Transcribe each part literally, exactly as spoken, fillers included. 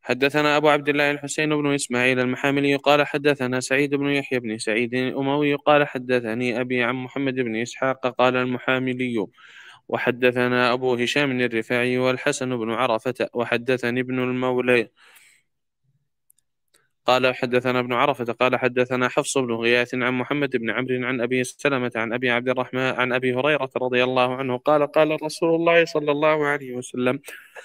حدثنا أبو عبد الله الحسين بن إسماعيل المحاملي قال حدثنا سعيد بن يحيى بن سعيد الأموي قال حدثني أبي عن محمد بن إسحاق قال المحاملي وحدثنا أبو هشام الرفاعي والحسن بن عرفة وحدثني ابن المولى قال حدثنا ابن عرفة قال حدثنا حفص بن غياث عن محمد بن عمرو عن أبي سلمة عن أبي عبد الرحمن عن أبي هريرة رضي الله عنه قال قال رسول الله صلى الله عليه وسلم: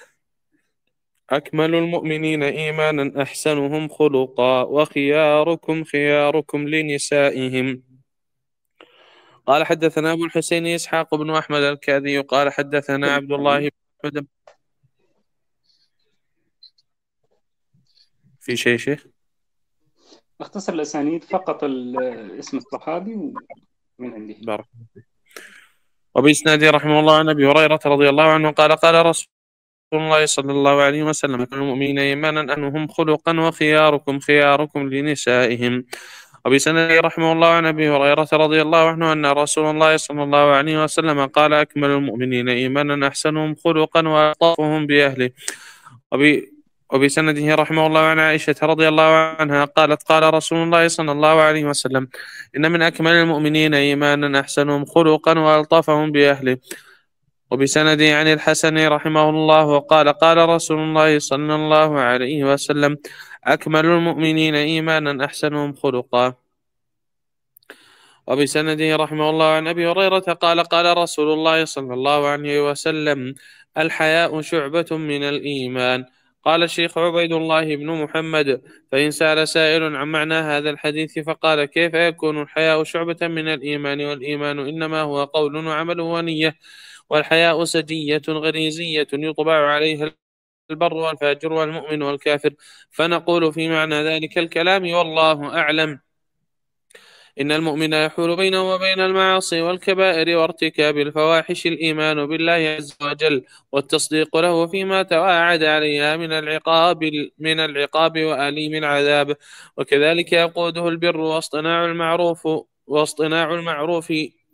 أكمل المؤمنين إيمانا أحسنهم خلقا وخياركم خياركم لنسائهم. قال حدثنا أبو الحسين إسحاق بن أحمد الكاذي قال حدثنا عبد الله بن أحمد. في شيء شيخ اختصر الأسانيد فقط اسم الصحابي ومن عنده. بارك. وبإسناده رحمه الله عن أبي هريرة رضي الله عنه قال قال رسول الله صلى الله عليه وسلم: أكمل المؤمنين إيمانا أنهم خلقا وخياركم خياركم لنسائهم. وبسنده رحمه الله عن أبي هريرة رضي الله عنه أن رسول الله صلى الله عليه وسلم قال: أكمل المؤمنين إيمانا أحسنهم خلقا وألطفهم بأهله. وب وبسنده رحمه الله عن عائشة رضي الله عنها قالت: قال رسول الله صلى الله عليه وسلم: إن من أكمل المؤمنين إيمانا أحسنهم خلقا وألطفهم بأهله. وبسنده عن الحسن رحمه الله وقال: قال رسول الله صلى الله عليه وسلم: أكمل المؤمنين إيمانا أحسنهم خلقا. وبسنده رحمه الله عن أبي هريرة قال: قال رسول الله صلى الله عليه وسلم: الحياء شعبة من الإيمان. قال الشيخ عبيد الله بن محمد: فإن سأل سائل عن معنى هذا الحديث فقال: كيف يكون الحياء شعبة من الإيمان والإيمان إنما هو قول وعمل ونية، والحياء سجية غريزية يطبع عليها البر والفاجر والمؤمن والكافر. فنقول في معنى ذلك الكلام والله أعلم: إن المؤمن يحول بينه وبين المعاصي والكبائر وارتكاب الفواحش الإيمان بالله عز وجل والتصديق له فيما تواعد عليها من العقاب من العقاب وأليم العذاب، وكذلك يقوده البر واصطناع المعروف واصطناع المعروف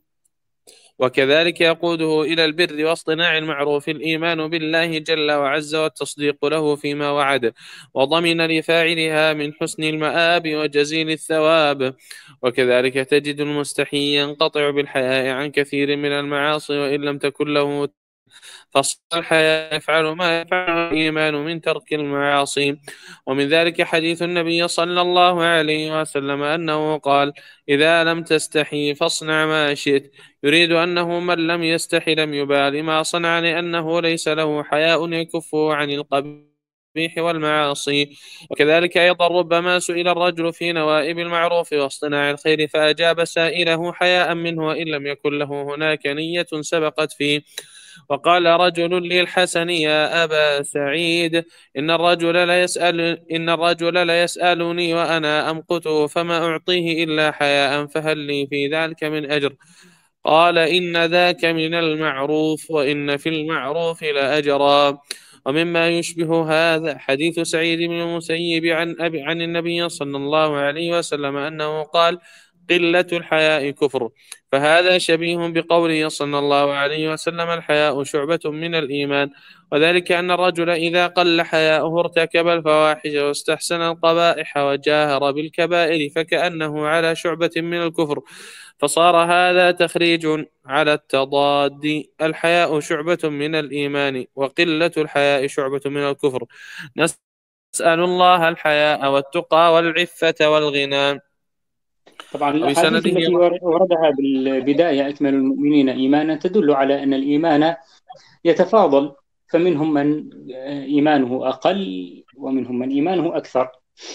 وكذلك يقوده إلى البر واصطناع المعروف الإيمان بالله جل وعز والتصديق له فيما وعد، وضمن لفاعلها من حسن المآب وجزيل الثواب. وكذلك تجد المستحي ينقطع بالحياء عن كثير من المعاصي وإن لم تكن له، فصل الحياء يفعل ما يفعل الإيمان من ترك المعاصي. ومن ذلك حديث النبي صلى الله عليه وسلم أنه قال: إذا لم تستحي فاصنع ما شئت، يريد أنه من لم يستحي لم يبال ما صنع، لأنه ليس له حياء يكفه عن القبيح والمعاصي. وكذلك أيضا ربما سئل الرجل في نوائب المعروف واصطناع الخير فأجاب سائله حياء منه وإن لم يكن له هناك نية سبقت فيه. وقال رجل للحسن: يا أبا سعيد، إن الرجل لا يسأل إن الرجل لا يسألني وأنا أمقته فما أعطيه إلا حياء، فهل لي في ذلك من أجر؟ قال: إن ذاك من المعروف، وإن في المعروف لأجرا. ومما يشبه هذا حديث سعيد بن المسيب عن أبي عن النبي صلى الله عليه وسلم أنه قال: قلة الحياء كفر. فهذا شبيه بقوله صلى الله عليه وسلم: الحياء شعبة من الإيمان. وذلك أن الرجل إذا قل حياؤه ارتكب الفواحش واستحسن القبائح وجاهر بالكبائر فكأنه على شعبة من الكفر، فصار هذا تخريج على التضاد: الحياء شعبة من الإيمان وقلة الحياء شعبة من الكفر. نسأل الله الحياء والتقى والعفة والغنى. طبعا الأحاديث التي وردها بالبداية أكمل المؤمنين إيمانا تدل على أن الإيمان يتفاضل، فمنهم من إيمانه أقل ومنهم من إيمانه أكثر.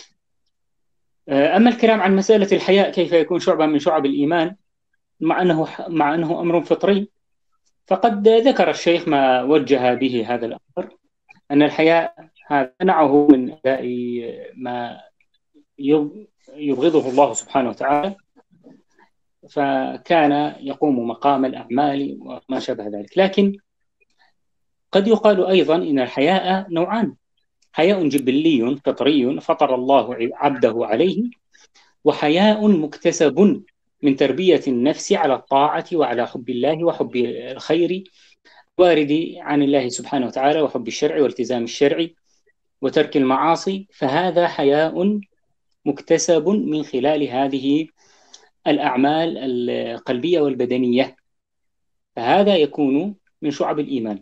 أما الكلام عن مسألة الحياء كيف يكون شعبة من شعب الإيمان مع أنه مع أنه أمر فطري، فقد ذكر الشيخ ما وجه به هذا الأمر، أن الحياء هذا منعه من أداء ما يبغضه الله سبحانه وتعالى، فكان يقوم مقام الأعمال وما شابه ذلك. لكن قد يقال أيضا إن الحياء نوعان: حياء جبلي فطري فطر الله عبده عليه، وحياء مكتسب من تربية النفس على الطاعة وعلى حب الله وحب الخير وارد عن الله سبحانه وتعالى وحب الشرع والتزام الشرع وترك المعاصي، فهذا حياء مكتسب من خلال هذه الأعمال القلبية والبدنية، فهذا يكون من شعب الإيمان.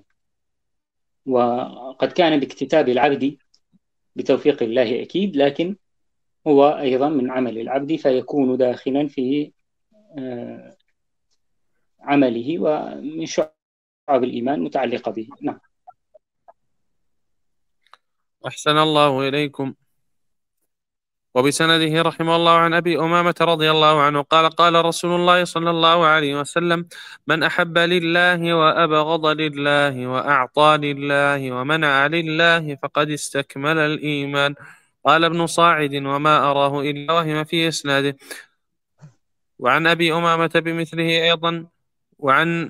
وقد كان باكتتاب العبد بتوفيق الله أكيد، لكن هو أيضا من عمل العبد، فيكون داخلا في آه، عمله ومن شعب الإيمان متعلقة به. نعم. أحسن الله إليكم. وبسنده رحمه الله عن أبي أمامة رضي الله عنه قال قال رسول الله صلى الله عليه وسلم: من أحب لله وأبغض لله وأعطى لله ومنع لله فقد استكمل الإيمان. قال ابن صاعد: وما أراه إلا وهم في إسناده. وعن أبي أمامة بمثله أيضا. وعن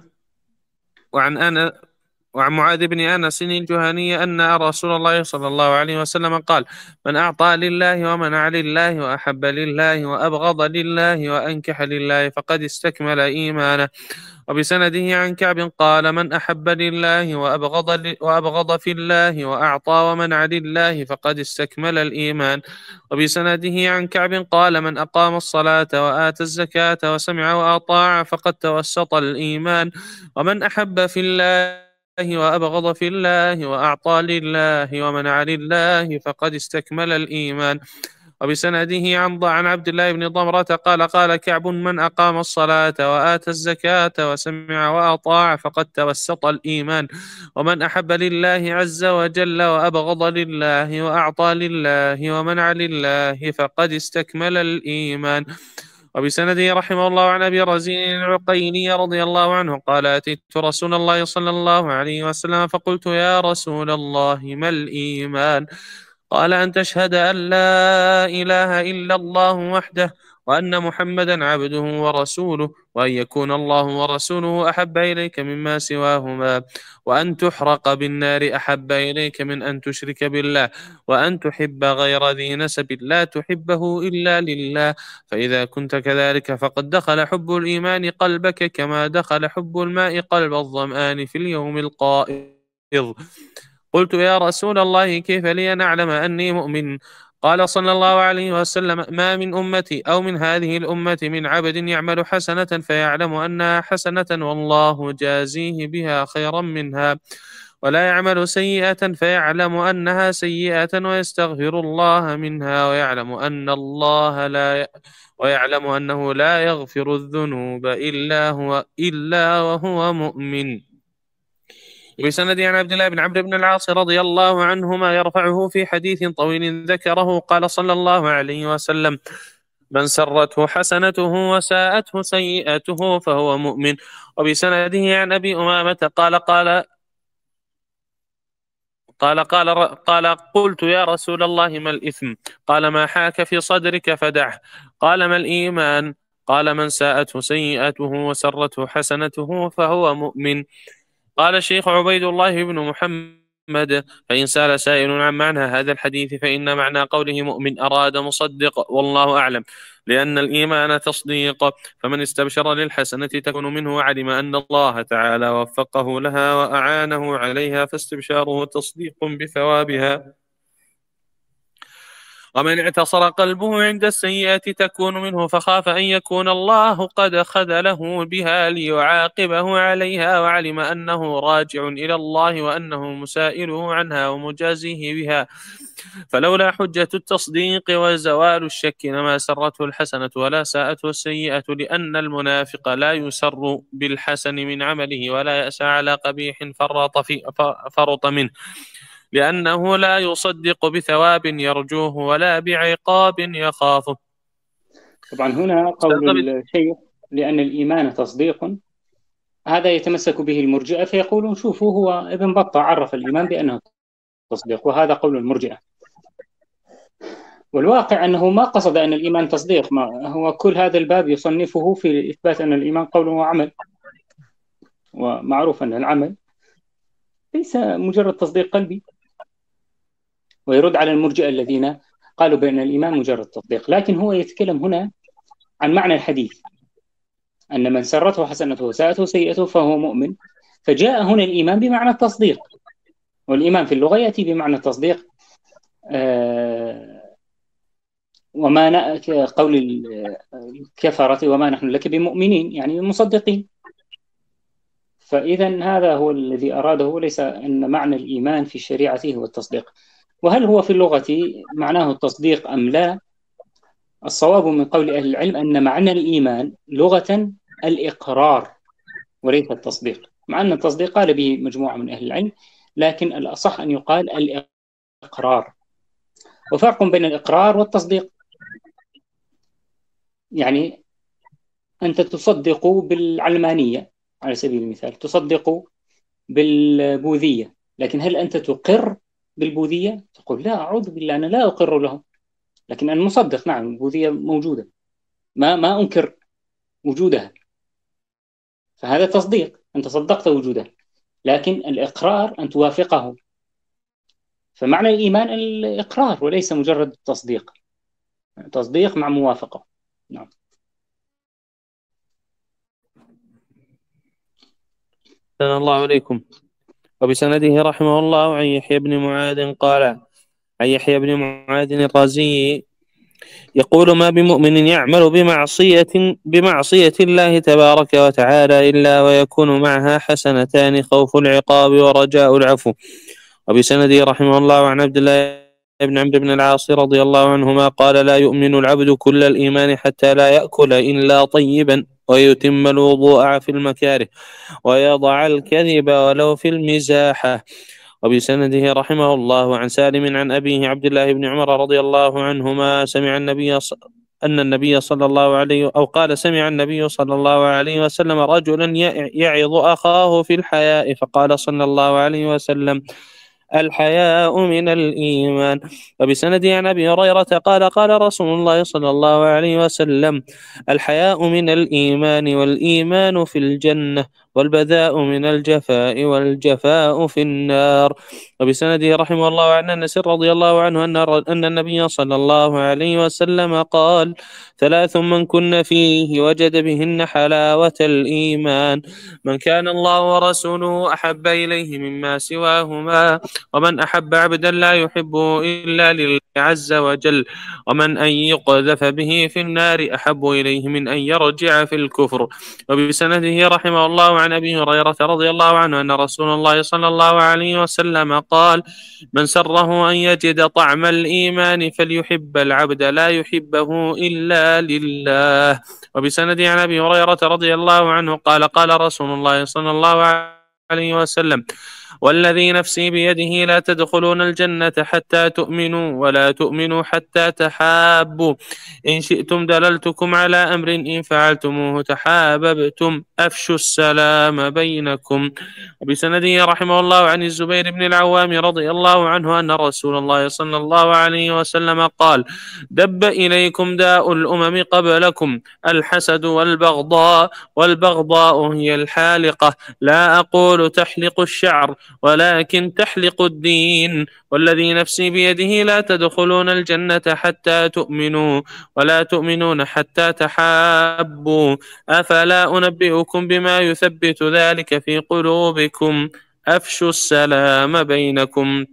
وعن أنا وعن معاذ بن أنس الجهني أن رسول الله صلى الله عليه وسلم قال: من أعطى لله ومنع لله وأحب لله وأبغض لله وأنكح لله فقد استكمل إيمانه. وبسنده عن كعب قال: من أحب لله وأبغض, وأبغض في الله وأعطى ومنع لله فقد استكمل الإيمان. وبسنده عن كعب قال: من أقام الصلاة وآتى الزكاة وسمع وأطاع فقد توسط الإيمان. ومن أحب في الله وأبغض في الله وأعطى لله ومنع لله فقد استكمل الإيمان. وبسنده عن عن عبد الله بن ضمرة قال قال كعب: من أقام الصلاة وآتى الزكاة وسمع وأطاع فقد توسط الإيمان. ومن أحب لله عز وجل وأبغض لله وأعطى لله ومنع لله فقد استكمل الإيمان. وبسنده رحمه الله عن أبي رزين العقيلي رضي الله عنه قال: أتيت رسول الله صلى الله عليه وسلم فقلت: يا رسول الله ما الإيمان؟ قال: أن تشهد أن لا إله إلا الله وحده وأن محمدا عبده ورسوله، وأن يكون الله ورسوله أحب إليك مما سواهما، وأن تحرق بالنار أحب إليك من أن تشرك بالله، وأن تحب غير ذي نسب لا تحبه إلا لله، فإذا كنت كذلك فقد دخل حب الإيمان قلبك كما دخل حب الماء قلب الظمآن في اليوم القائض. قلت: يا رسول الله كيف لي نعلم أني مؤمن؟ قال صلى الله عليه وسلم: ما من أمتي أو من هذه الأمة من عبد يعمل حسنة فيعلم أنها حسنة والله جازيه بها خيرا منها، ولا يعمل سيئة فيعلم أنها سيئة ويستغفر الله منها، ويعلم أن الله لا ي... ويعلم أنه لا يغفر الذنوب إلا هو إلا وهو مؤمن. بسند عن عبد الله بن عمرو بن العاص رضي الله عنهما يرفعه في حديث طويل ذكره قال صلى الله عليه وسلم: من سرته حسنته وساءته سيئته فهو مؤمن. وبسنده عن أبي أمامة قال قال قال قال قال قلت: يا رسول الله ما الإثم؟ قال: ما حاك في صدرك فدعه. قال: ما الإيمان؟ قال: من ساءته سيئته وسرته حسنته فهو مؤمن. قال الشيخ عبيد الله بن محمد: فإن سأل سائل عن معنى هذا الحديث فإن معنى قوله مؤمن أراد مصدق، والله أعلم، لأن الإيمان تصديق، فمن استبشر للحسنة تكون منه وعلم أن الله تعالى وفقه لها وأعانه عليها فاستبشاره تصديق بثوابها. ومن اعتصر قلبه عند السيئة تكون منه فخاف أن يكون الله قد خذله بها ليعاقبه عليها، وعلم أنه راجع إلى الله وأنه مسائله عنها ومجازيه بها، فلولا حجة التصديق وزوال الشك لما سرته الحسنة ولا ساءته السيئة، لأن المنافق لا يسر بالحسن من عمله ولا يأسى على قبيح فرط, في فرط منه، لأنه لا يصدق بثواب يرجوه ولا بعقاب يخافه. طبعا هنا قول الشيخ لأن الإيمان تصديق، هذا يتمسك به المرجئة فيقولون شوفوا هو ابن بطة عرف الإيمان بأنه تصديق، وهذا قول المرجئة. والواقع أنه ما قصد أن الإيمان تصديق، ما هو كل هذا الباب يصنفه في إثبات أن الإيمان قول وعمل، ومعروف أن العمل ليس مجرد تصديق قلبي، ويرد على المرجئة الذين قالوا بأن الإيمان مجرد تصديق. لكن هو يتكلم هنا عن معنى الحديث، أن من سرته حسنته وساءته سيئته فهو مؤمن، فجاء هنا الإيمان بمعنى التصديق، والإيمان في اللغة يأتي بمعنى التصديق آه، وما قول الكفرة وما نحن لك بمؤمنين، يعني مصدقين. فإذا هذا هو الذي أراده، وليس أن معنى الإيمان في الشريعة هو التصديق. وهل هو في اللغة معناه التصديق أم لا؟ الصواب من قول أهل العلم أن معنى الإيمان لغة الإقرار وليس التصديق، مع أن التصديق قال به مجموعة من أهل العلم، لكن الأصح أن يقال الإقرار. وفرق بين الإقرار والتصديق، يعني أنت تصدق بالعلمانية على سبيل المثال، تصدق بالبوذية، لكن هل أنت تقر بالبوذية؟ تقول لا، أعوذ بالله، أنا لا أقر لهم، لكن أنا مصدق، نعم البوذية موجودة، ما ما أنكر وجودها، فهذا تصديق، أنت صدقت وجودها. لكن الإقرار أن توافقه، فمعنى الإيمان الإقرار وليس مجرد التصديق، تصديق مع موافقة. نعم. أحسن الله عليكم. وبسنده رحمه الله عن يحيى بن معاذ قال عن يحيى بن معاذ الرازي يقول: ما بمؤمن يعمل بمعصية بمعصية الله تبارك وتعالى إلا ويكون معها حسنتان: خوف العقاب ورجاء العفو. وبسنده رحمه الله عن عبد الله بن عمرو بن العاص رضي الله عنهما قال: لا يؤمن العبد كل الإيمان حتى لا يأكل إلا طيبا، ويتم الوضوء في المكاره، ويضع الكذب ولو في المزاحة. وبسنده رحمه الله عن سالم عن أبيه عبد الله بن عمر رضي الله عنهما سمع النبي ص... أن النبي صلى الله عليه أو قال سمع النبي صلى الله عليه وسلم رجلا يعظ أخاه في الحياء، فقال صلى الله عليه وسلم: الحياء من الإيمان. وبسند عن أبي هريرة قال: قال رسول الله صلى الله عليه وسلم: الحياء من الإيمان، والإيمان في الجنة، والبذاء من الجفاء، والجفاء في النار. وبسنده رحمه الله عن أنس رضي الله عنه أن أن النبي صلى الله عليه وسلم قال: ثلاث من كن فيه وجد بهن حلاوة الإيمان: من كان الله ورسوله أحب إليه مما سواهما، ومن أحب عبدا لا يحبه إلا لله عز وجل، ومن أن يقذف به في النار أحب إليه من أن يرجع في الكفر. وبسنده رحمه الله عن أبي هريرة رضي الله عنه أن رسول الله صلى الله عليه وسلم قال: من سره أن يجد طعم الإيمان فليحب العبد لا يحبه إلا لله. وبسنده عن أبي هريرة رضي الله عنه قال: قال رسول الله صلى الله عليه وسلم: والذي نفسي بيده لا تدخلون الجنة حتى تؤمنوا، ولا تؤمنوا حتى تحابوا. إن شئتم دللتكم على أمر إن فعلتموه تحاببتم، أفشوا السلام بينكم. وبسنده رحمه الله عن الزبير بن العوام رضي الله عنه أن رسول الله صلى الله عليه وسلم قال: دب إليكم داء الأمم قبلكم، الحسد والبغضاء، والبغضاء هي الحالقة، لا أقول تحلق الشعر ولكن تحلق الدين، والذي نفسي بيده لا تدخلون الجنة حتى تؤمنوا، ولا تؤمنون حتى تحابوا. أفلا أنبئكم بما يثبت ذلك في قلوبكم؟ أفشوا السلام بينكم.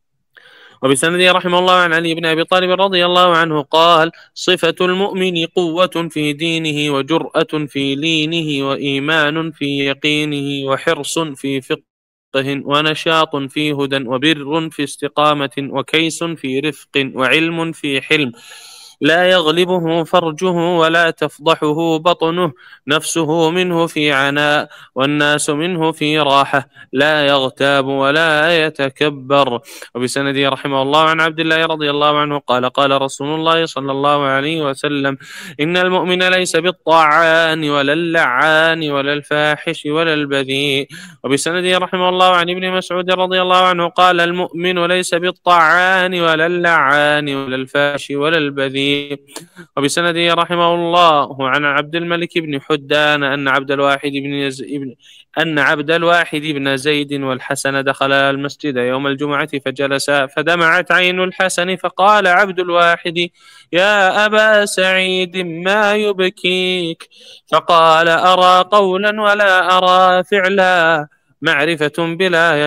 وبسنده رحمه الله عن علي بن أبي طالب رضي الله عنه قال: صفة المؤمن قوة في دينه، وجرأة في لينه، وإيمان في يقينه، وحرص في فقه، ونشاط في هدى، وبر في استقامة، وكيس في رفق، وعلم في حلم، لا يغلبه فرجه ولا تفضحه بطنه، نفسه منه في عناء والناس منه في راحة، لا يغتاب ولا يتكبر. وبسنده رحمه الله عن عبد الله رضي الله عنه قال: قال رسول الله صلى الله عليه وسلم: إن المؤمن ليس بالطاعان ولا اللعان ولا الفاحش ولا البذيء. وبسنده رحمه الله عن ابن مسعود رضي الله عنه قال: المؤمن ليس بالطاعان ولا اللعان ولا الفاحش ولا البذيء. وبسنده رحمه الله عن عبد الملك بن حدان أن عبد الواحد بن يز... أن عبد الواحد بن زيد والحسن دخل المسجد يوم الجمعة فجلسا، فدمعت عين الحسن، فقال عبد الواحد: يا أبا سعيد ما يبكيك؟ فقال: أرى قولا ولا أرى فعلا، معرفة بلا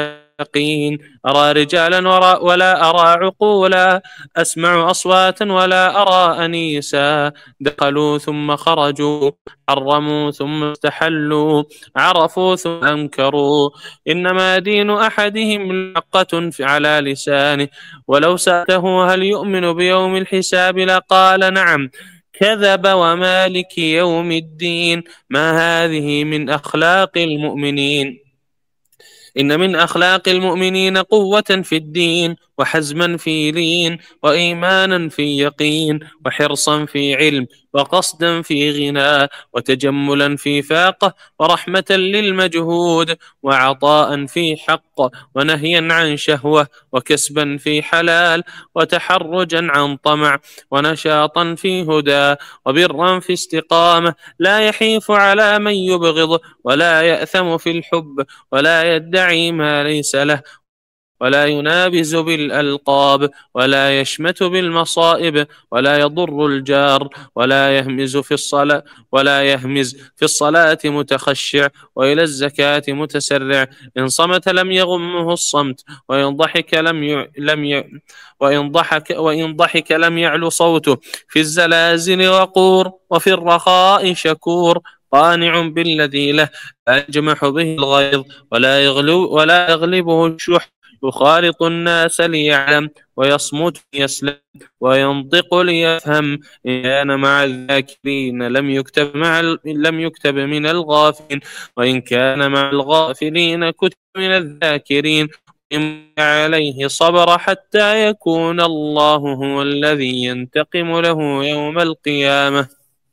يقين، أرى رجالا ولا أرى عقولا، أسمع أصواتا ولا أرى أنيسا، دخلوا ثم خرجوا، حرموا ثم استحلوا، عرفوا ثم أنكروا، إنما دين أحدهم لقة على لسانه، ولو سألته هل يؤمن بيوم الحساب لقال نعم، كذب ومالك يوم الدين. ما هذه من أخلاق المؤمنين؟ إن من أخلاق المؤمنين قوة في الدين، وحزما في لين، وإيمانا في يقين، وحرصا في علم، وقصدا في غنى، وتجملا في فاقة، ورحمة للمجهود، وعطاء في حق، ونهيا عن شهوة، وكسبا في حلال، وتحرجا عن طمع، ونشاطا في هدى، وبرا في استقامة، لا يحيف على من يبغض، ولا يأثم في الحب، ولا يدعي ما ليس له، ولا ينابز بالألقاب، ولا يشمت بالمصائب، ولا يضر الجار، ولا يهمز في الصلاة ولا يهمز في الصلاة متخشع، وإلى الزكاة متسرع، إن صمت لم يغمه الصمت، وإن ضحك لم ي... لم ي... وإن ضحك وإن ضحك لم يعلو صوته، في الزلازل وقور، وفي الرخاء شكور، قانع بالذي له، لا يجمح به الغيظ، ولا يغلب ولا يغلبه الشح، يخالط الناس ليعلم، ويصمت يسلم، وينطق ليفهم، إن كان مع الذاكرين لم يكتب مع ال... لم يكتب من الغافلين، وإن كان مع الغافلين كتب من الذاكرين، إن عليه صبر حتى يكون الله هو الذي ينتقم له يوم القيامة.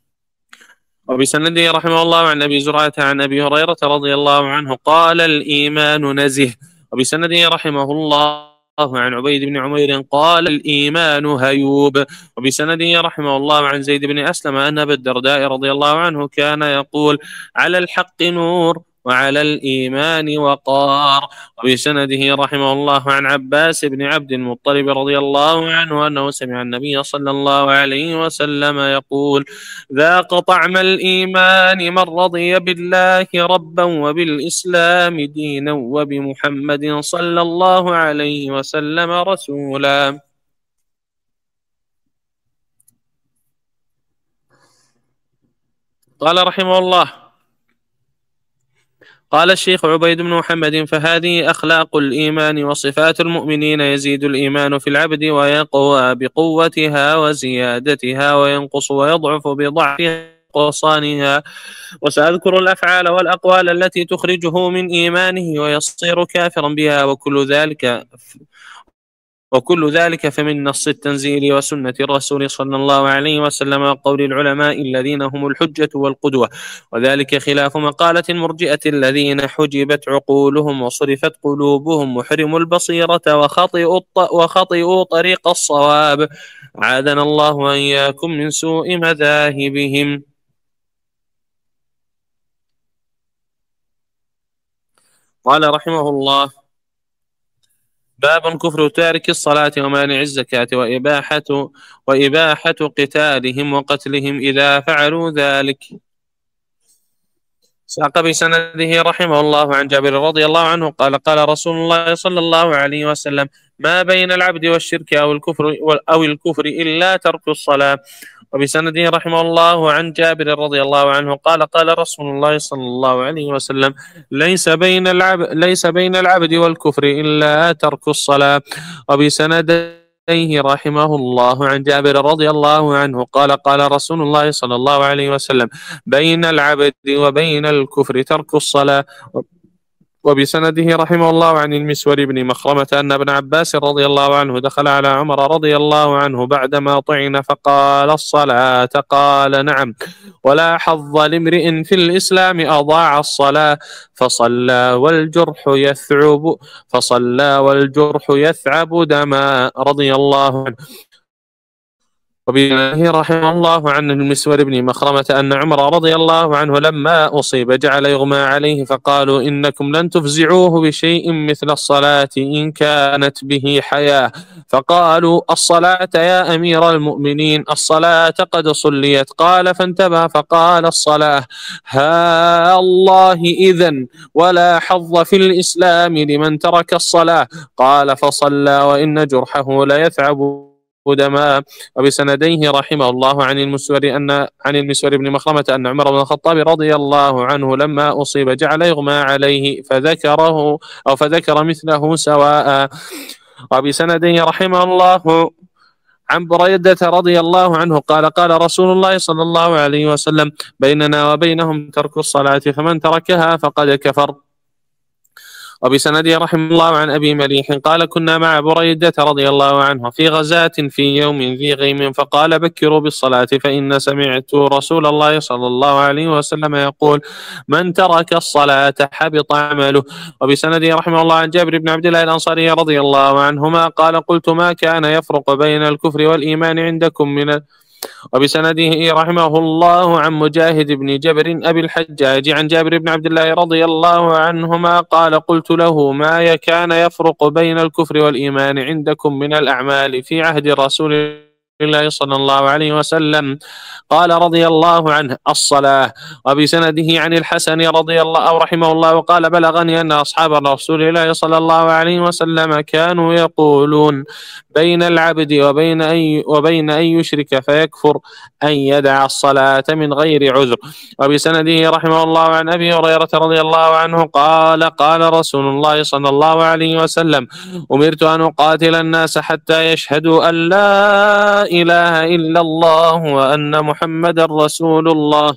وبسنده رحمه الله عن أبي زرعة عن أبي هريرة رضي الله عنه قال الإيمان نزه. وبسنده رحمه الله عن عبيد بن عمير قال الإيمان هيوب. وبسنده رحمه الله عن زيد بن أسلم أن أبا الدرداء رضي الله عنه كان يقول على الحق نور، وعلى الإيمان وقار. وبسنده رحمه الله عن عباس بن عبد المطلب رضي الله عنه أنه سمع النبي صلى الله عليه وسلم يقول ذاق طعم الإيمان من رضي بالله ربا وبالإسلام دينا وبمحمد صلى الله عليه وسلم رسولا. قال رحمه الله قال الشيخ عبيد بن محمد فهذه أخلاق الإيمان وصفات المؤمنين، يزيد الإيمان في العبد ويقوى بقوتها وزيادتها، وينقص ويضعف بضعفها وقصانها. وسأذكر الأفعال والأقوال التي تخرجه من إيمانه ويصير كافرا بها، وكل ذلك وكل ذلك فمن نص التنزيل وسنة الرسول صلى الله عليه وسلم وقول العلماء الذين هم الحجة والقدوة، وذلك خلاف مقالة المرجئة الذين حجبت عقولهم وصرفت قلوبهم وحرموا البصيرة وخطئوا, وخطئوا طريق الصواب، عاذنا الله وإياكم من سوء مذاهبهم. قال رحمه الله باب كفر تارك الصلاة ومانع الزكاة وإباحة, وإباحة قتالهم وقتلهم إذا فعلوا ذلك. ساق بسنده رحمه الله عن جابر رضي الله عنه قال قال رسول الله صلى الله عليه وسلم ما بين العبد والشرك أو الكفر, أو الكفر إلا ترك الصلاة. وبسنده رحمه الله عن جابر رضي الله عنه قال قال رسول الله صلى الله عليه وسلم ليس بين العبد, ليس بين العبد والكفر إلا ترك الصلاة. وبسنده رحمه الله عن جابر رضي الله عنه قال قال رسول الله صلى الله عليه وسلم بين العبد وبين الكفر ترك الصلاة. وبسنده رحمه الله عن المسور بن مخرمة أن ابن عباس رضي الله عنه دخل على عمر رضي الله عنه بعدما طعن فقال الصلاة قال نعم، ولا حظ لامرئ في الإسلام أضاع الصلاة، فصلى والجرح يثعب فصلى والجرح يثعب دما رضي الله عنه. وبه رحمه الله عن المسور بن مخرمة أن عمر رضي الله عنه لما أصيب جعل يغمى عليه، فقالوا إنكم لن تفزعوه بشيء مثل الصلاة إن كانت به حياة، فقالوا الصلاة يا أمير المؤمنين، الصلاة قد صليت. قال فانتبه فقال الصلاة. ها الله إذن ولا حظ في الإسلام لمن ترك الصلاة. قال فصلى وإن جرحه ليثعب دماء. وبسنديه رحمه الله عن المسور أن عن المسور بن مخرمة أن عمر بن الخطاب رضي الله عنه لما أصيب جعل يغمى عليه فذكره أو فذكر مثله سواء. وبسنديه رحمه الله عن بريدة رضي الله عنه قال قال رسول الله صلى الله عليه وسلم بيننا وبينهم ترك الصلاة فمن تركها فقد كفر. وبسنده رحمه الله عن أبي مليح قال كنا مع بريدة رضي الله عنه في غزاة في يوم ذي غيم، فقال بكروا بالصلاة فإن سمعت رسول الله صلى الله عليه وسلم يقول من ترك الصلاة حبط عمله. وبسنده رحمه الله عن جابر بن عبد الله الأنصاري رضي الله عنهما قال قلت ما كان يفرق بين الكفر والإيمان عندكم من. وبسنده رحمه الله عن مجاهد بن جبر أبي الحجاج عن جابر بن عبد الله رضي الله عنهما قال قلت له ما كان يفرق بين الكفر والإيمان عندكم من الأعمال في عهد رسول الله صلى الله عليه وسلم؟ قال رضي الله عنه الصلاة. وبسنده عن الحسن رضي الله أو رحمه الله وقال بلغني أن أصحاب رسول الله صلى الله عليه وسلم كانوا يقولون بين العبد وبين أن وبين أن يشرك فيكفر أن يدع الصلاة من غير عذر. وبسنده رحمه الله عن أبي هريرة رضي الله عنه قال قال رسول الله صلى الله عليه وسلم أمرت أن أقاتل الناس حتى يشهدوا أن لا إله إلا الله وأن محمد رسول الله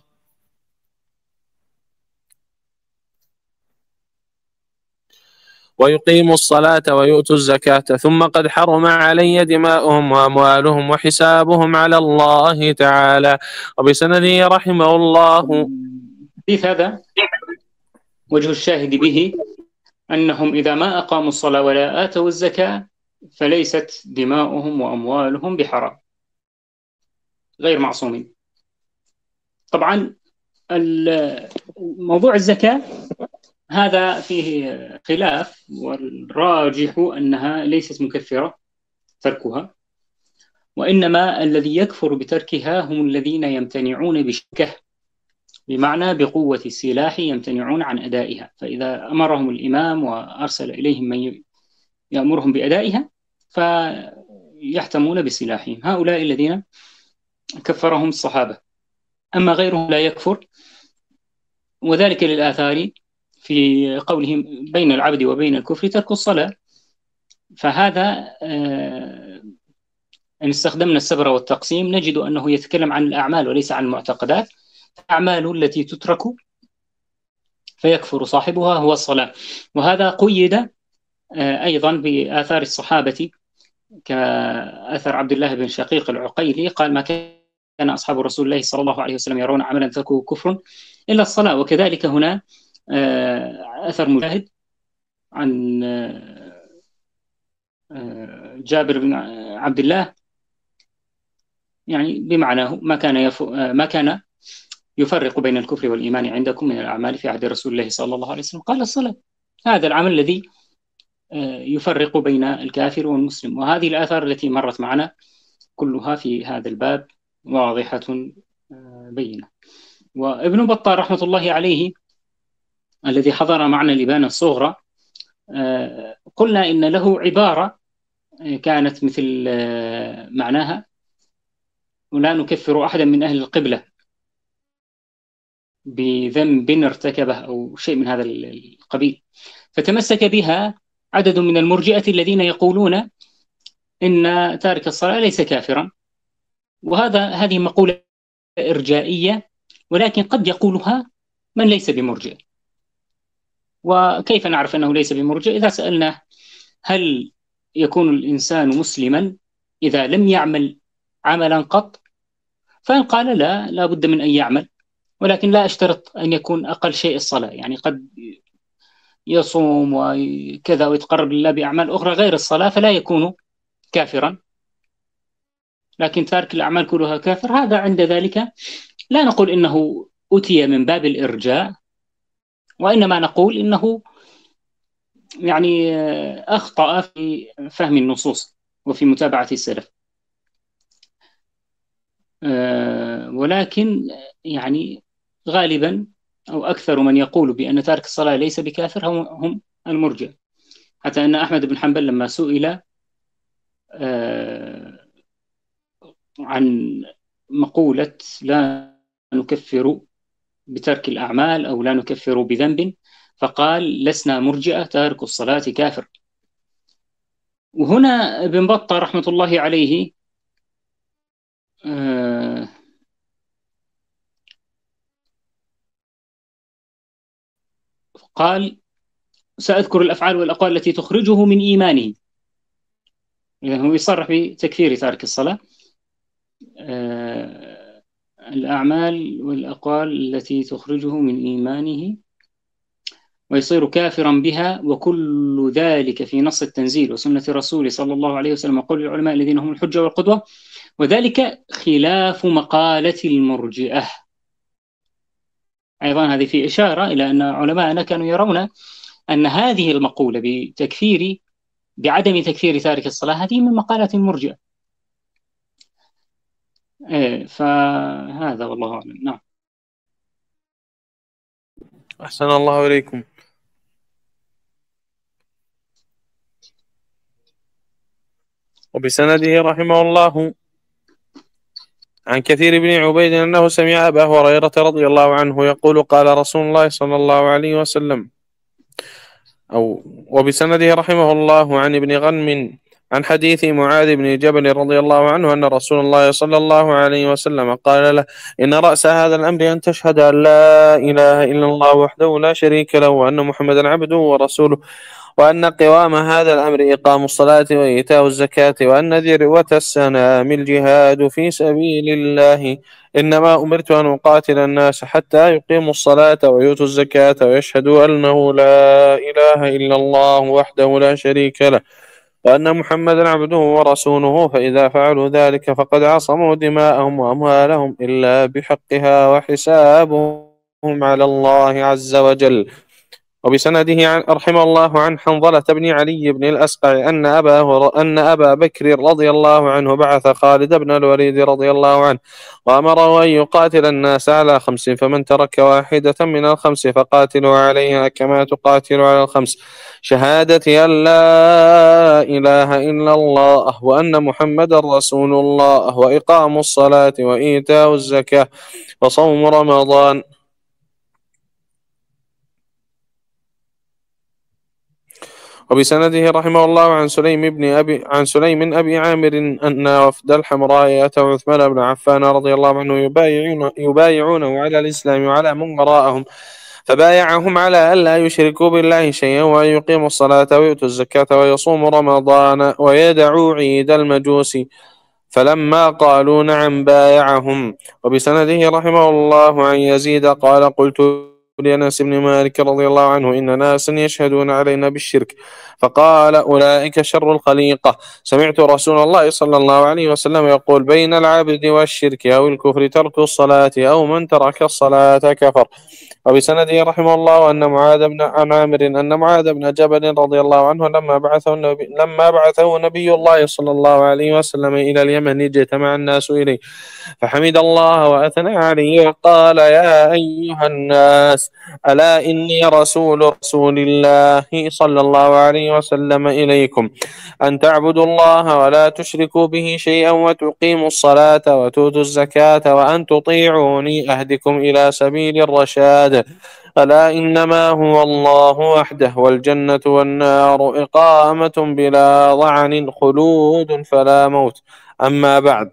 ويقيموا الصلاة ويؤتوا الزكاة ثم قد حرم علي دماؤهم وأموالهم وحسابهم على الله تعالى. وبسنده رحمه الله الحديث هذا وجه الشاهد به أنهم إذا ما أقاموا الصلاة ولا آتوا الزكاة فليست دماؤهم وأموالهم بحرام، غير معصومين. طبعا موضوع الزكاة هذا فيه خلاف، والراجح أنها ليست مكفرة تركها، وإنما الذي يكفر بتركها هم الذين يمتنعون بشكه، بمعنى بقوة السلاح يمتنعون عن أدائها، فإذا أمرهم الإمام وأرسل إليهم من يأمرهم بأدائها فيحتمون بسلاحهم، هؤلاء الذين كفرهم الصحابة. أما غيرهم لا يكفر، وذلك للآثار في قولهم بين العبد وبين الكفر ترك الصلاة. فهذا إن استخدمنا السبر والتقسيم نجد أنه يتكلم عن الأعمال وليس عن المعتقدات. الأعمال التي تترك فيكفر صاحبها هو الصلاة، وهذا قيد أيضا بآثار الصحابة كأثر عبد الله بن شقيق العقيلي قال ما كان أصحاب رسول الله صلى الله عليه وسلم يرون عملا تركه كفر إلا الصلاة. وكذلك هنا أثر مجاهد عن جابر بن عبد الله يعني بمعناه ما كان يف... ما كان يفرق بين الكفر والإيمان عندكم من الأعمال في عهد رسول الله صلى الله عليه وسلم قال الصلاة. هذا العمل الذي يفرق بين الكافر والمسلم. وهذه الآثار التي مرت معنا كلها في هذا الباب واضحة بينة. وابن بطال رحمة الله عليه الذي حضر معنا الإبانة الصغرى قلنا إن له عبارة كانت مثل معناها ولا نكفر أحدا من أهل القبلة بذنب ارتكبه أو شيء من هذا القبيل، فتمسك بها عدد من المرجئة الذين يقولون إن تارك الصلاة ليس كافرا. وهذا هذه مقولة إرجائية، ولكن قد يقولها من ليس بمرجئ. وكيف نعرف أنه ليس بمرجئ؟ إذا سألناه هل يكون الإنسان مسلما إذا لم يعمل عملا قط؟ فإن قال لا لا بد من أن يعمل، ولكن لا أشترط أن يكون أقل شيء الصلاة، يعني قد يصوم وكذا ويتقرب لله بأعمال أخرى غير الصلاة فلا يكون كافرا. لكن تارك الأعمال كلها كافر، هذا عند ذلك لا نقول إنه أتي من باب الإرجاء، وإنما نقول إنه يعني أخطأ في فهم النصوص وفي متابعة السلف. ولكن يعني غالبا أو أكثر من يقول بأن تارك الصلاة ليس بكافر هم المرجئة، حتى أن أحمد بن حنبل لما سئل عن مقولة لا نكفر بترك الأعمال أو لا نكفر بذنب فقال لسنا مرجئة، تارك الصلاة كافر. وهنا ابن بطة رحمة الله عليه قال سأذكر الأفعال والأقوال التي تخرجه من إيمانه، إذن هو يصرح بتكفير تارك الصلاة. الأعمال والأقوال التي تخرجه من إيمانه ويصير كافرا بها، وكل ذلك في نص التنزيل وسنة الرسول صلى الله عليه وسلم وقول العلماء الذين هم الحجة والقدوة، وذلك خلاف مقالة المرجئة. أيضا هذه في إشارة إلى أن علماءنا كانوا يرون أن هذه المقولة بتكفير بعدم تكفير تارك الصلاة هذه من مقالات المرجئة. فهذا والله أعلم. نعم. أحسن الله إليكم. وبسنده رحمه الله عن كثير بن عبيد أنه سمع أبا هريرة رضي الله عنه يقول قال رسول الله صلى الله عليه وسلم أو وبسنده رحمه الله عن ابن غنم عن حديث معاذ بن جبل رضي الله عنه أن رسول الله صلى الله عليه وسلم قال له إن رأس هذا الأمر أن تشهد أن لا إله إلا الله وحده لا شريك له وأن محمدا عبده ورسوله وأن قوام هذا الأمر إقام الصلاة وإيتاء الزكاة وأن ذروة السنام الجهاد في سبيل الله إنما أمرت أن أقاتل الناس حتى يقيموا الصلاة ويؤتوا الزكاة ويشهدوا أنه لا إله إلا الله وحده لا شريك له وأن محمدا عبده ورسوله فإذا فعلوا ذلك فقد عصموا دماءهم وأموالهم إلا بحقها وحسابهم على الله عز وجل. وبسنده عن رحمه الله عن حنظلة بن علي بن الأسقع أن أبا, أن أبا بكر رضي الله عنه بعث خالد بن الوليد رضي الله عنه وأمره أن يقاتل الناس على خمس فمن ترك واحدة من الخمس فقاتلوا عليها كما تقاتل على الخمس شهادة أن لا إله إلا الله وأن محمد رسول الله وإقام الصلاة وإيتاء الزكاة وصوم رمضان. وبسنده رحمه الله عن سليم بن أبي عن سليم أبي عامر أن وفد الحمراء أتوا عثمان بن عفان رضي الله عنه يبايعون يبايعونه على الإسلام وعلى من وراءهم فبايعهم على ألا يشركوا بالله شيئا وأن يقيموا الصلاة ويؤتوا الزكاة ويصوموا رمضان ويدعوا عيد المجوس فلما قالوا نعم بايعهم. وبسنده رحمه الله عن يزيد قال قلت لأنس بن مالك رضي الله عنه إن ناسا يشهدون علينا بالشرك فقال أولئك شر الخليقة سمعت رسول الله صلى الله عليه وسلم يقول بين العبد والشرك أو الكفر ترك الصلاة أو من ترك الصلاة كفر. وبسنده رحمه الله أن معاذ بن عن عامر أن معاذ بن جبل رضي الله عنه لما بعثه النبي لما بعثه نبي الله صلى الله عليه وسلم إلى اليمن اجتمع الناس إليه فحمد الله وأثنى عليه وقال يا أيها الناس ألا إني رسول رسول الله صلى الله عليه وسلم إليكم أن تعبدوا الله ولا تشركوا به شيئا وتقيموا الصلاة وتؤتوا الزكاة وأن تطيعوني أهدكم إلى سبيل الرشاد ألا إنما هو الله وحده والجنة والنار إقامة بلا ضعن خلود فلا موت. أما بعد.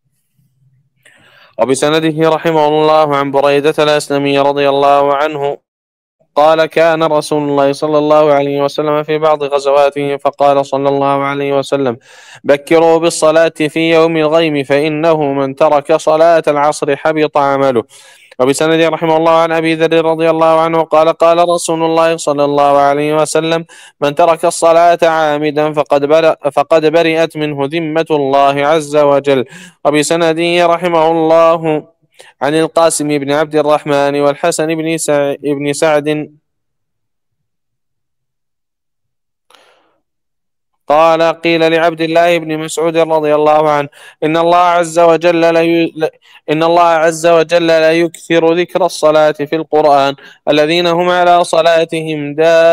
وبسنده رحمه الله عن بريدة الأسلمي رضي الله عنه قال كان رسول الله صلى الله عليه وسلم في بعض غزواته فقال صلى الله عليه وسلم بكروا بالصلاة في يوم الغيم فإنه من ترك صلاة العصر حبط عمله وبسند رحمه الله عن أبي ذر رضي الله عنه قال قال رسول الله صلى الله عليه وسلم: من ترك الصلاة عامدا فقد برئ فقد برئت منه ذمة الله عز وجل. وبسنده رحمه الله عن القاسم بن عبد الرحمن والحسن بن سع- بن سعد قال قيل لعبد الله بن مسعود رضي الله عنه: إن الله عز وجل لا ي... إن الله عز وجل لا يكثر ذكر الصلاة في القرآن، الذين هم على صلاتهم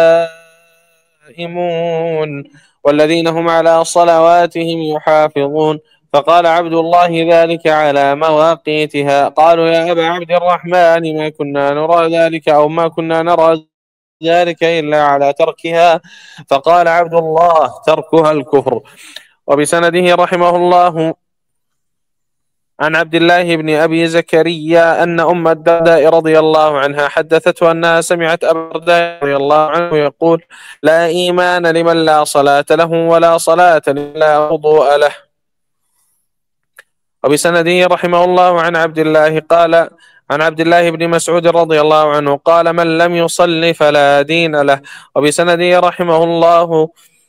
دائمون والذين هم على صلواتهم يحافظون. فقال عبد الله: ذلك على مواقيتها. قالوا: يا أبا عبد الرحمن، ما كنا نرى ذلك أو ما كنا نرى ذلك إلا على تركها. فقال عبد الله: تركها الكفر. وبسنده رحمه الله عن عبد الله بن أبي زكريا أن أم الدرداء رضي الله عنها حدثته أنها سمعت أبا الدرداء رضي الله عنه يقول: لا إيمان لمن لا صلاة له ولا صلاة لمن لا وضوء له. وبسنده رحمه الله عن عبد الله قال عن عبد الله بن مسعود رضي الله عنه قال: من لم يصل فلا دين له. وبسنده رحمه الله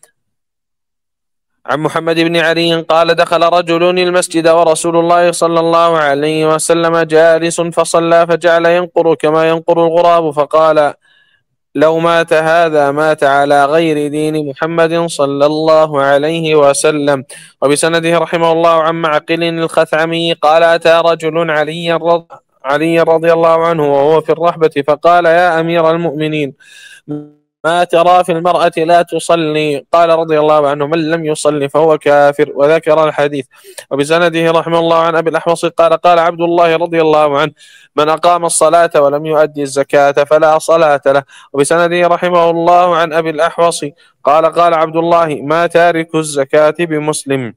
عن محمد بن علي قال: دخل رجل المسجد ورسول الله صلى الله عليه وسلم جالس فصلى، فجعل ينقر كما ينقر الغراب، فقال: لو مات هذا مات على غير دين محمد صلى الله عليه وسلم. وبسنده رحمه الله عن معقل الخثعمي قال: أتى رجل علي رضي, علي رضي الله عنه وهو في الرحبة، فقال: يا أمير المؤمنين، ما ترى في المرأة لا تصلي؟ قال رضي الله عنه: من لم يصلي فهو كافر، وذكر الحديث. وبسنده رحمه الله عن أبي الأحوص قال: قال عبد الله رضي الله عنه: من أقام الصلاة ولم يؤدي الزكاة فلا صلاة له. وبسنده رحمه الله عن أبي الأحوص قال: قال عبد الله: ما تارك الزكاة بمسلم.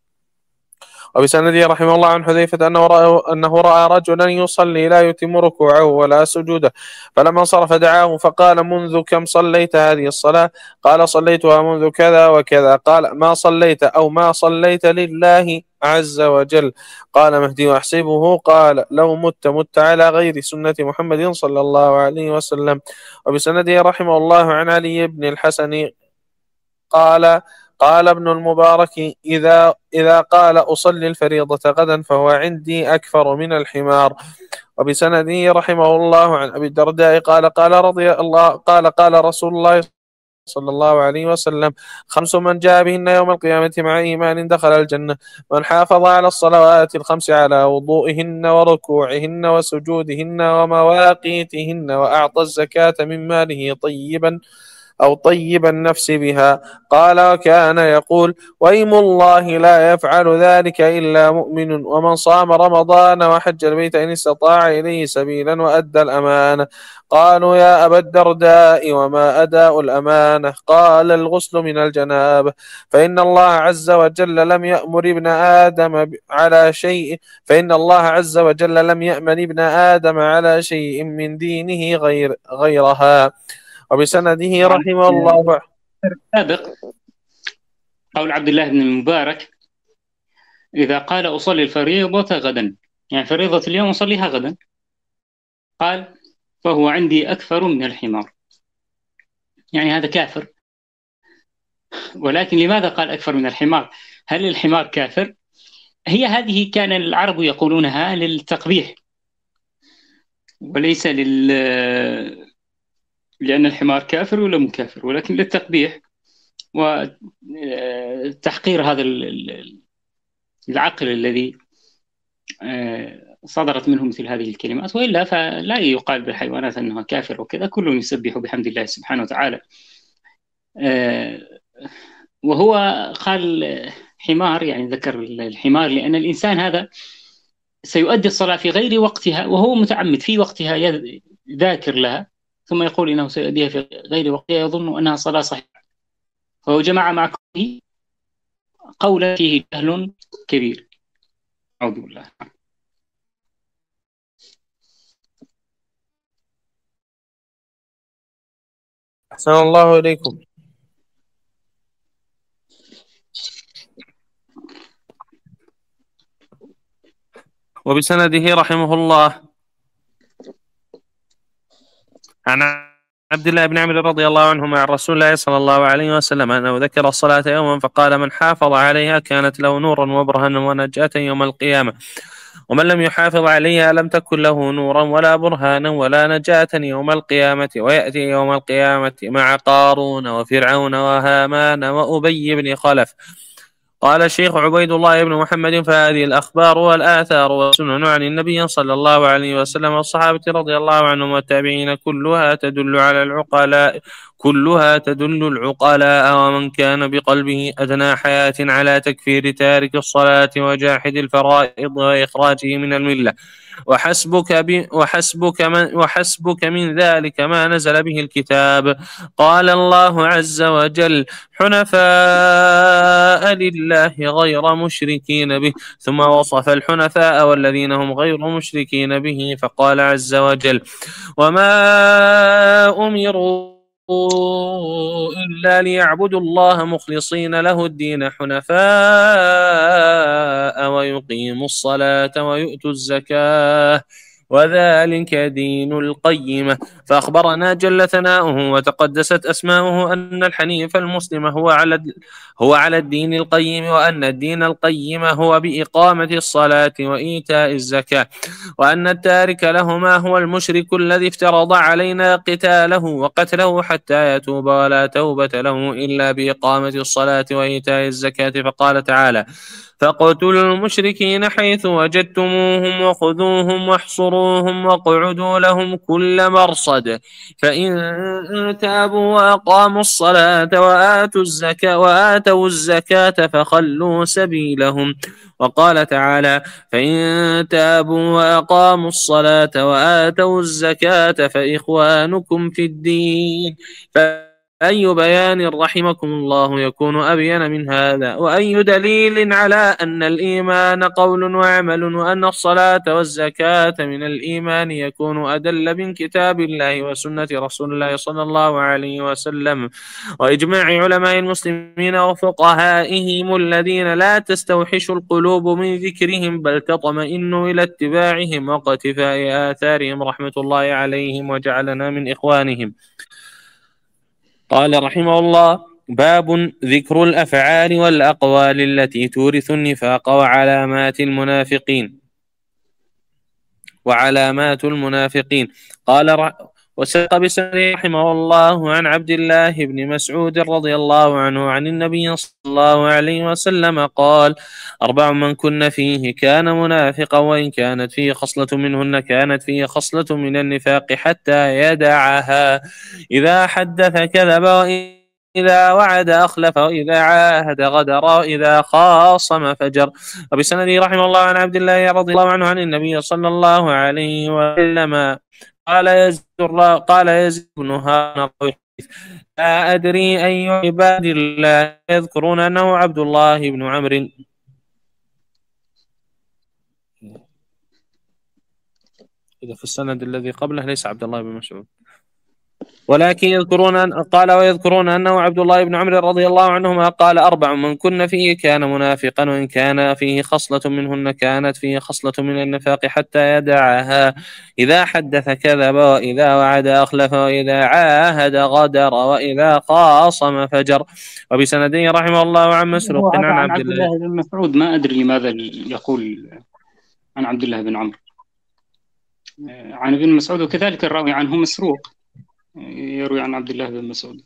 وبسنده رحمه الله عن حذيفة أنه رأى, أنه رأى رجلا يصلي لا يتم ركوعه ولا سجوده، فلما انصرف دعاه فقال: منذ كم صليت هذه الصلاة؟ قال: صليتها منذ كذا وكذا. قال: ما صليت أو ما صليت لله عز وجل؟ قال مهدي أحسبه. قال: لو مت مت على غير سنة محمد صلى الله عليه وسلم. وبسنده رحمه الله عن علي بن الحسن قال: قال ابن المبارك: إذا إذا قال أصلي الفريضة غدا فهو عندي أكفر من الحمار. وبسنده رحمه الله عن أبي الدرداء قال: قال رضي الله قال قال رسول الله صلى الله عليه وسلم: خمس من جاء بهن يوم القيامة مع إيمان دخل الجنة: من حافظ على الصلوات الخمس على وضوئهن وركوعهن وسجودهن ومواقيتهن وأعطى الزكاة من ماله طيبا أو طيب النفس بها. قال: وكان يقول: وإيم الله لا يفعل ذلك إلا مؤمن. ومن صام رمضان وحج البيت إن استطاع إليه سبيلا وأدى الأمانة. قالوا: يا أبا الدرداء، وما أداء الأمانة؟ قال: الغسل من الجنابة، فإن الله عز وجل لم يأمر ابن آدم على شيء فإن الله عز وجل لم يأمن ابن آدم على شيء من دينه غير غيرها. وبسنده رحمه الله سابق قول عبد الله بن المبارك: إذا قال أصلي الفريضة غدا، يعني فريضة اليوم أصليها غدا، قال: فهو عندي أكفر من الحمار، يعني هذا كافر. ولكن لماذا قال أكفر من الحمار؟ هل الحمار كافر؟ هي هذه كان العرب يقولونها للتقبيح، وليس لل لأن الحمار كافر ولا مكافر، ولكن للتقبيح وتحقير هذا العقل الذي صدرت منه مثل هذه الكلمات. وإلا فلا يقال بالحيوانات أنها كافر وكذا، كل يسبح بحمد الله سبحانه وتعالى. وهو قال حمار، يعني ذكر الحمار لأن الإنسان هذا سيؤدي الصلاة في غير وقتها وهو متعمد في وقتها ذاكر لها، ثم يقول إنه سيؤديها في غير وقتها يظن أنها صلاة صحيحة، فهو جمع مع كله قولا فيه جهل كبير. أعوذ بالله. أحسن الله إليكم. وبسنده رحمه الله عن عبد الله بن عمرو رضي الله عنهما عن رسول الله صلى الله عليه وسلم أنه ذكر الصلاة يوما فقال من حافظ عليها كانت له نورا وبرهانا ونجاة يوم القيامة، ومن لم يحافظ عليها لم تكن له نورا ولا برهانا ولا نجاة يوم القيامة، ويأتي يوم القيامة مع قارون وفرعون وهامان وأبي بن خلف. قال الشيخ عبيد الله بن محمد: فهذه الأخبار والآثار والسنن عن النبي صلى الله عليه وسلم والصحابة رضي الله عنهم والتابعين كلها تدل على العقلاء كلها تدل العقلاء ومن كان بقلبه أدنى حياة على تكفير تارك الصلاة وجاحد الفرائض وإخراجه من الملة. وحسبك, ب... وحسبك, من... وحسبك من ذلك ما نزل به الكتاب. قال الله عز وجل: حنفاء لله غير مشركين به، ثم وصف الحنفاء والذين هم غير مشركين به فقال عز وجل: وما أمروا إلا ليعبدوا الله مخلصين له الدين حنفاء ويقيموا الصلاة ويؤتوا الزكاة وذلك دين القيمة. فأخبرنا جل ثناؤه وتقدست أسماؤه أن الحنيف المسلم هو على هو على الدين القيم، وأن الدين القيم هو بإقامة الصلاة وإيتاء الزكاة، وأن التارك لهما هو المشرك الذي افترض علينا قتاله وقتله حتى يتوب، ولا توبة له إلا بإقامة الصلاة وإيتاء الزكاة. فقال تعالى: فاقتلوا المشركين حيث وجدتموهم وخذوهم واحصروهم واقعدوا لهم كل مرصد، فإن تابوا وأقاموا الصلاة وآتوا الزكاة وآتوا الزكاة فخلوا سبيلهم. وقال تعالى: فإن تابوا وأقاموا الصلاة وآتوا الزكاة فإخوانكم في الدين. أي بيان رحمكم الله يكون أبين من هذا؟ وأي دليل على أن الإيمان قول وعمل، وأن الصلاة والزكاة من الإيمان يكون أدل من كتاب الله وسنة رسول الله صلى الله عليه وسلم وإجماع علماء المسلمين وفقهائهم الذين لا تستوحش القلوب من ذكرهم بل تطمئن إلى اتباعهم واقتفاء آثارهم رحمة الله عليهم وجعلنا من إخوانهم. قال رحمه الله: باب ذكر الأفعال والأقوال التي تورث النفاق وعلامات المنافقين وعلامات المنافقين. قال وساق بسنده رحمه الله عن عبد الله بن مسعود رضي الله عنه عن النبي صلى الله عليه وسلم قال: أربع من كن فيه كان منافقا، وإن كانت فيه خصلة منهن كانت فيه خصلة من النفاق حتى يدعها: إذا حدث كذب، وإذا وعد أخلف، وإذا عاهد غدر، وإذا خاصم فجر. وبسنده رحمه الله عن عبد الله رضي الله عنه عن النبي صلى الله عليه وسلم قال: يزيد قال يزيد بن هارون: لا أدري أي عباد الله يذكرون أنه عبد الله بن عمرو. إذا في السند الذي قبله ليس عبد الله بن مسعود، ولكن يذكرون أن قال ويذكرون أنه عبد الله بن عمرو رضي الله عنهما قال: أربع من كن فيه كان منافقا، وإن كان فيه خصلة منهن كانت فيه خصلة من النفاق حتى يدعها: إذا حدث كذب، وإذا وعد أخلف، وإذا عاهد غدر، وإذا خاصم فجر. وبسنده رحمه الله عن مسروق عن عبد الله بن مسعود. ما أدري لماذا يقول عن عبد الله بن عمرو عن ابن مسعود، وكذلك الراوي عنه مسروق يروي عن عبد الله بن مسعود،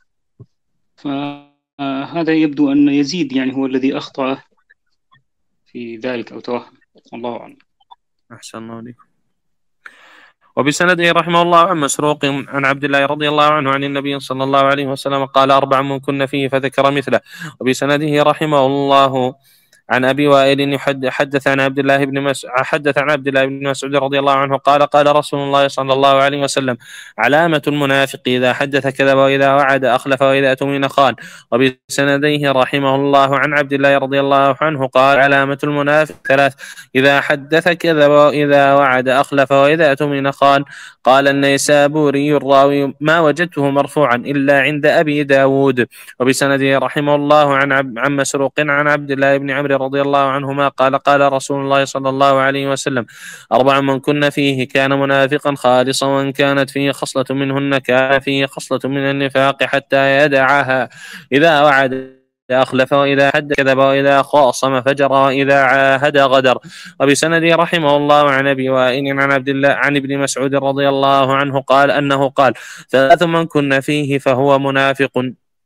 فهذا يبدو أن يزيد يعني هو الذي أخطأ في ذلك أو توهم، الله أعلم. أحسن الله عليكم. وبسنده رحمه الله عن مسروق عن عبد الله رضي الله عنه عن النبي صلى الله عليه وسلم قال: أربع من كن فيه فذكر مثله. وبسنده رحمه الله عن أبي وائل حدث عن عبد الله بن مسعود حدث عن عبد الله بن مسعود رضي الله عنه قال: قال رسول الله صلى الله عليه وسلم: علامة المنافق إذا حدث كذب، وإذا وعد أخلف، وإذا اؤتمن خان. وبسنديه رحمه الله عن عبد الله رضي الله عنه قال: علامة المنافق ثلاث: إذا حدث كذب، وإذا وعد أخلف، وإذا اؤتمن خان. قال النيسابوري الراوي: ما وجدته مرفوعا إلا عند أبي داود. وبسنده رحمه الله عن عن مسروق عن عبد الله بن عمرو رضي الله عنهما قال قال رسول الله صلى الله عليه وسلم: أربع من كن فيه كان منافقا خالصا، وإن كانت فيه خصلة منهن كان فيه خصلة من النفاق حتى يدعها: إذا وعد أخلف، وإذا حد كذب، وإذا خاصم فجر، وإذا عاهد غدر. وبسنده رحمه الله عن أبي وائل عن عبد الله عن ابن مسعود رضي الله عنه قال أنه قال: ثلاث من كن فيه فهو منافق: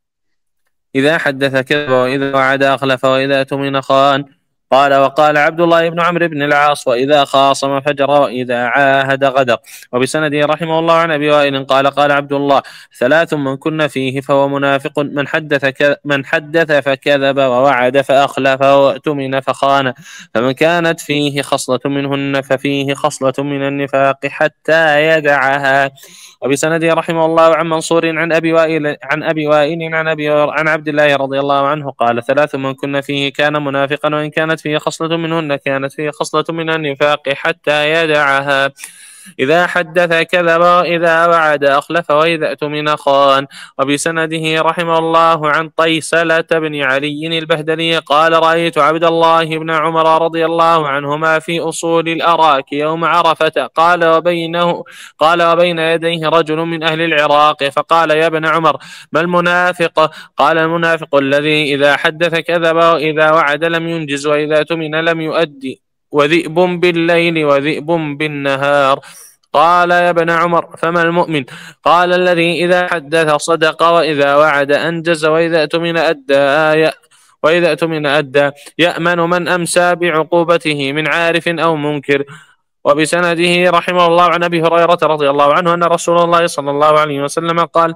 إذا حدث كذب، وإذا وعد أخلف، وإذا اؤتمن خان. قال: وقال عبد الله بن عمرو بن العاص: وإذا خاصم فجر، وإذا عاهد غدر. وبسنده رحمه الله عن أبي وائل قال قال عبد الله: ثلاث من كن فيه فهو منافق: من حدث ك... من حدث فكذب، ووعد فأخلف، واؤتمن فخان. فمن كانت فيه خصلة منهن ففيه خصلة من النفاق حتى يدعها. وبسنده رحمه الله عن منصور عن أبي وائل عن أبي وائل عن أبي عن عبد الله رضي الله عنه قال: ثلاث من كن فيه كان منافقا، وإن كانت فيه خصلة منهن كانت فيه خصلة من النفاق حتى يدعها: إذا حدث كذب، وإذا وعد أخلف، وإذا اؤتمن خان. وبسنده رحمه الله عن طيسلة بن علي البهدلي قال: رأيت عبد الله بن عمر رضي الله عنهما في أصول الأراك يوم عرفة، قال وبينه قال وبين يديه رجل من أهل العراق، فقال: يا ابن عمر، ما المنافق؟ قال: المنافق الذي إذا حدث كذب، وإذا وعد لم ينجز، وإذا اؤتمن لم يؤدي، وذئب بالليل وذئب بالنهار. قال: يا ابن عمر، فما المؤمن؟ قال: الذي إذا حدث صدق، وإذا وعد أنجز، وإذا اؤتمن أدى وإذا اؤتمن أدى يأمن من أمسى بعقوبته من عارف أو منكر. وبسنده رحمه الله عن أبي هريرة رضي الله عنه أن رسول الله صلى الله عليه وسلم قال: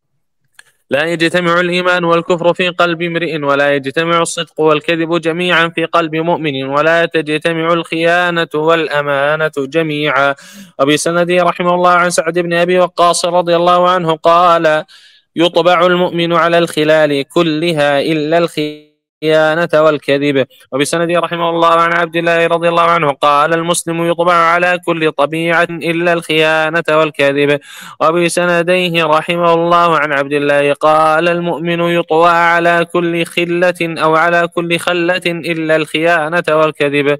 لا يجتمع الإيمان والكفر في قلب امرئ، ولا يجتمع الصدق والكذب جميعا في قلب مؤمن، ولا تجتمع الخيانة والأمانة جميعا. وبسنده رحمه الله عن سعد بن أبي وقاص رضي الله عنه قال: يطبع المؤمن على الخلال كلها إلا الخيانة والكذب. وبسنده رحمه الله عن عبد الله رضي الله عنه قال: المسلم يطبع على كل طبيعة إلا الخيانة والكذب. وبسنديه رحمه الله عن عبد الله قال: المؤمن يطوى على كل خلة أو على كل خلة إلا الخيانة والكذب.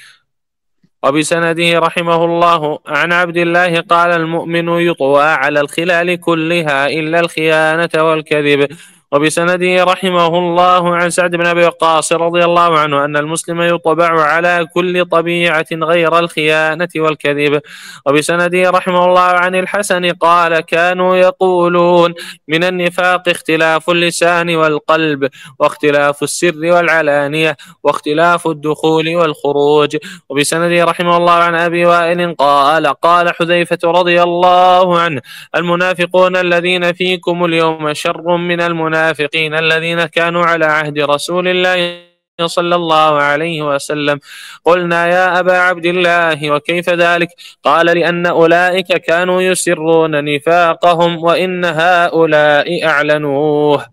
وبسنده رحمه الله عن عبد الله قال: المؤمن يطوى على الخلال كلها إلا الخيانة والكذب. وبسنده رحمه الله عن سعد بن أبي وقاص رضي الله عنه أن المسلم يطبع على كل طبيعة غير الخيانة والكذب. وبسنده رحمه الله عن الحسن قال: كانوا يقولون: من النفاق اختلاف اللسان والقلب، واختلاف السر والعلانية، واختلاف الدخول والخروج. وبسنده رحمه الله عن أبي وائل قال: قال حذيفة رضي الله عنه: المنافقون الذين فيكم اليوم شر من المنافقين المنافقين الذين كانوا على عهد رسول الله صلى الله عليه وسلم. قلنا: يا أبا عبد الله، وكيف ذلك؟ قال: لأن أولئك كانوا يسرون نفاقهم، وإن هؤلاء أعلنوه.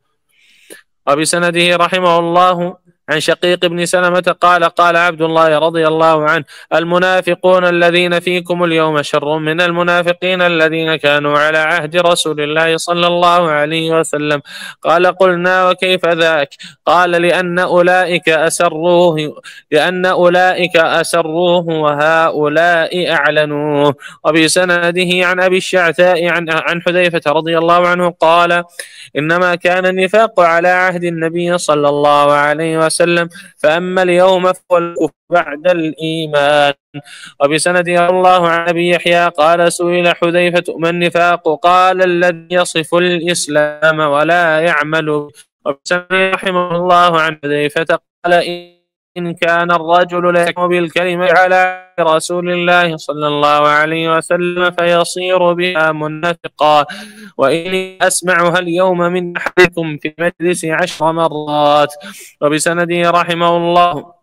وبسنده رحمه الله عن شقيق بن سلمة قال: قال عبد الله رضي الله عنه: المنافقون الذين فيكم اليوم شر من المنافقين الذين كانوا على عهد رسول الله صلى الله عليه وسلم. قال: قلنا: وكيف ذاك؟ قال: لأن أولئك أسروه لأن أولئك أسروه وهؤلاء أعلنوه. وبسنده عن أبي الشعثاء عن عن حذيفة رضي الله عنه قال: إنما كان النفاق على عهد النبي صلى الله عليه وسلم، فأما اليوم فهو الكفر بعد الإيمان. وبسنده الله عن أبي يحيى قال: سئل حذيفة: ما النفاق؟ قال: الذي يصف الإسلام ولا يعمل. وبسنده رحمه الله عن حذيفة قال: إن كان الرجل لا يحكم بالكلمة على رسول الله صلى الله عليه وسلم فيصير بها منافقا، وإني أسمعها اليوم من أحدكم في مجلس عشر مرات. وبسنده رحمه الله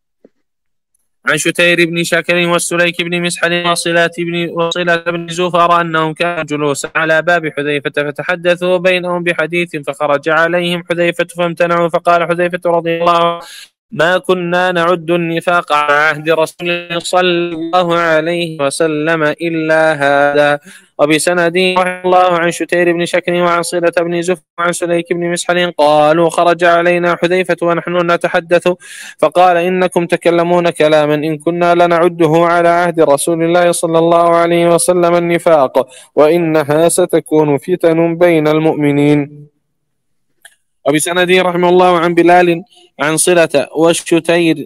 عن شتير بن شاكر والسليك بن مسحل وصلة بن وصلة بن زفر أنهم كانوا جلوسا على باب حذيفة فتحدثوا بينهم بحديث، فخرج عليهم حذيفة فامتنعوا، فقال حذيفة رضي الله عنه: ما كنا نعد النفاق على عهد رسول الله صلى الله عليه وسلم إلا هذا. وبسنده رحمه الله عن شتير بن شكر وعن صلة بن زفر وعن سليك بن مسحل قالوا خرج علينا حذيفة ونحن نتحدث فقال إنكم تكلمون كلاما إن كنا لنعده على عهد رسول الله صلى الله عليه وسلم النفاق وإنها ستكون فتن بين المؤمنين. وبسنده رحمه الله عن بلال عن صلة والشتير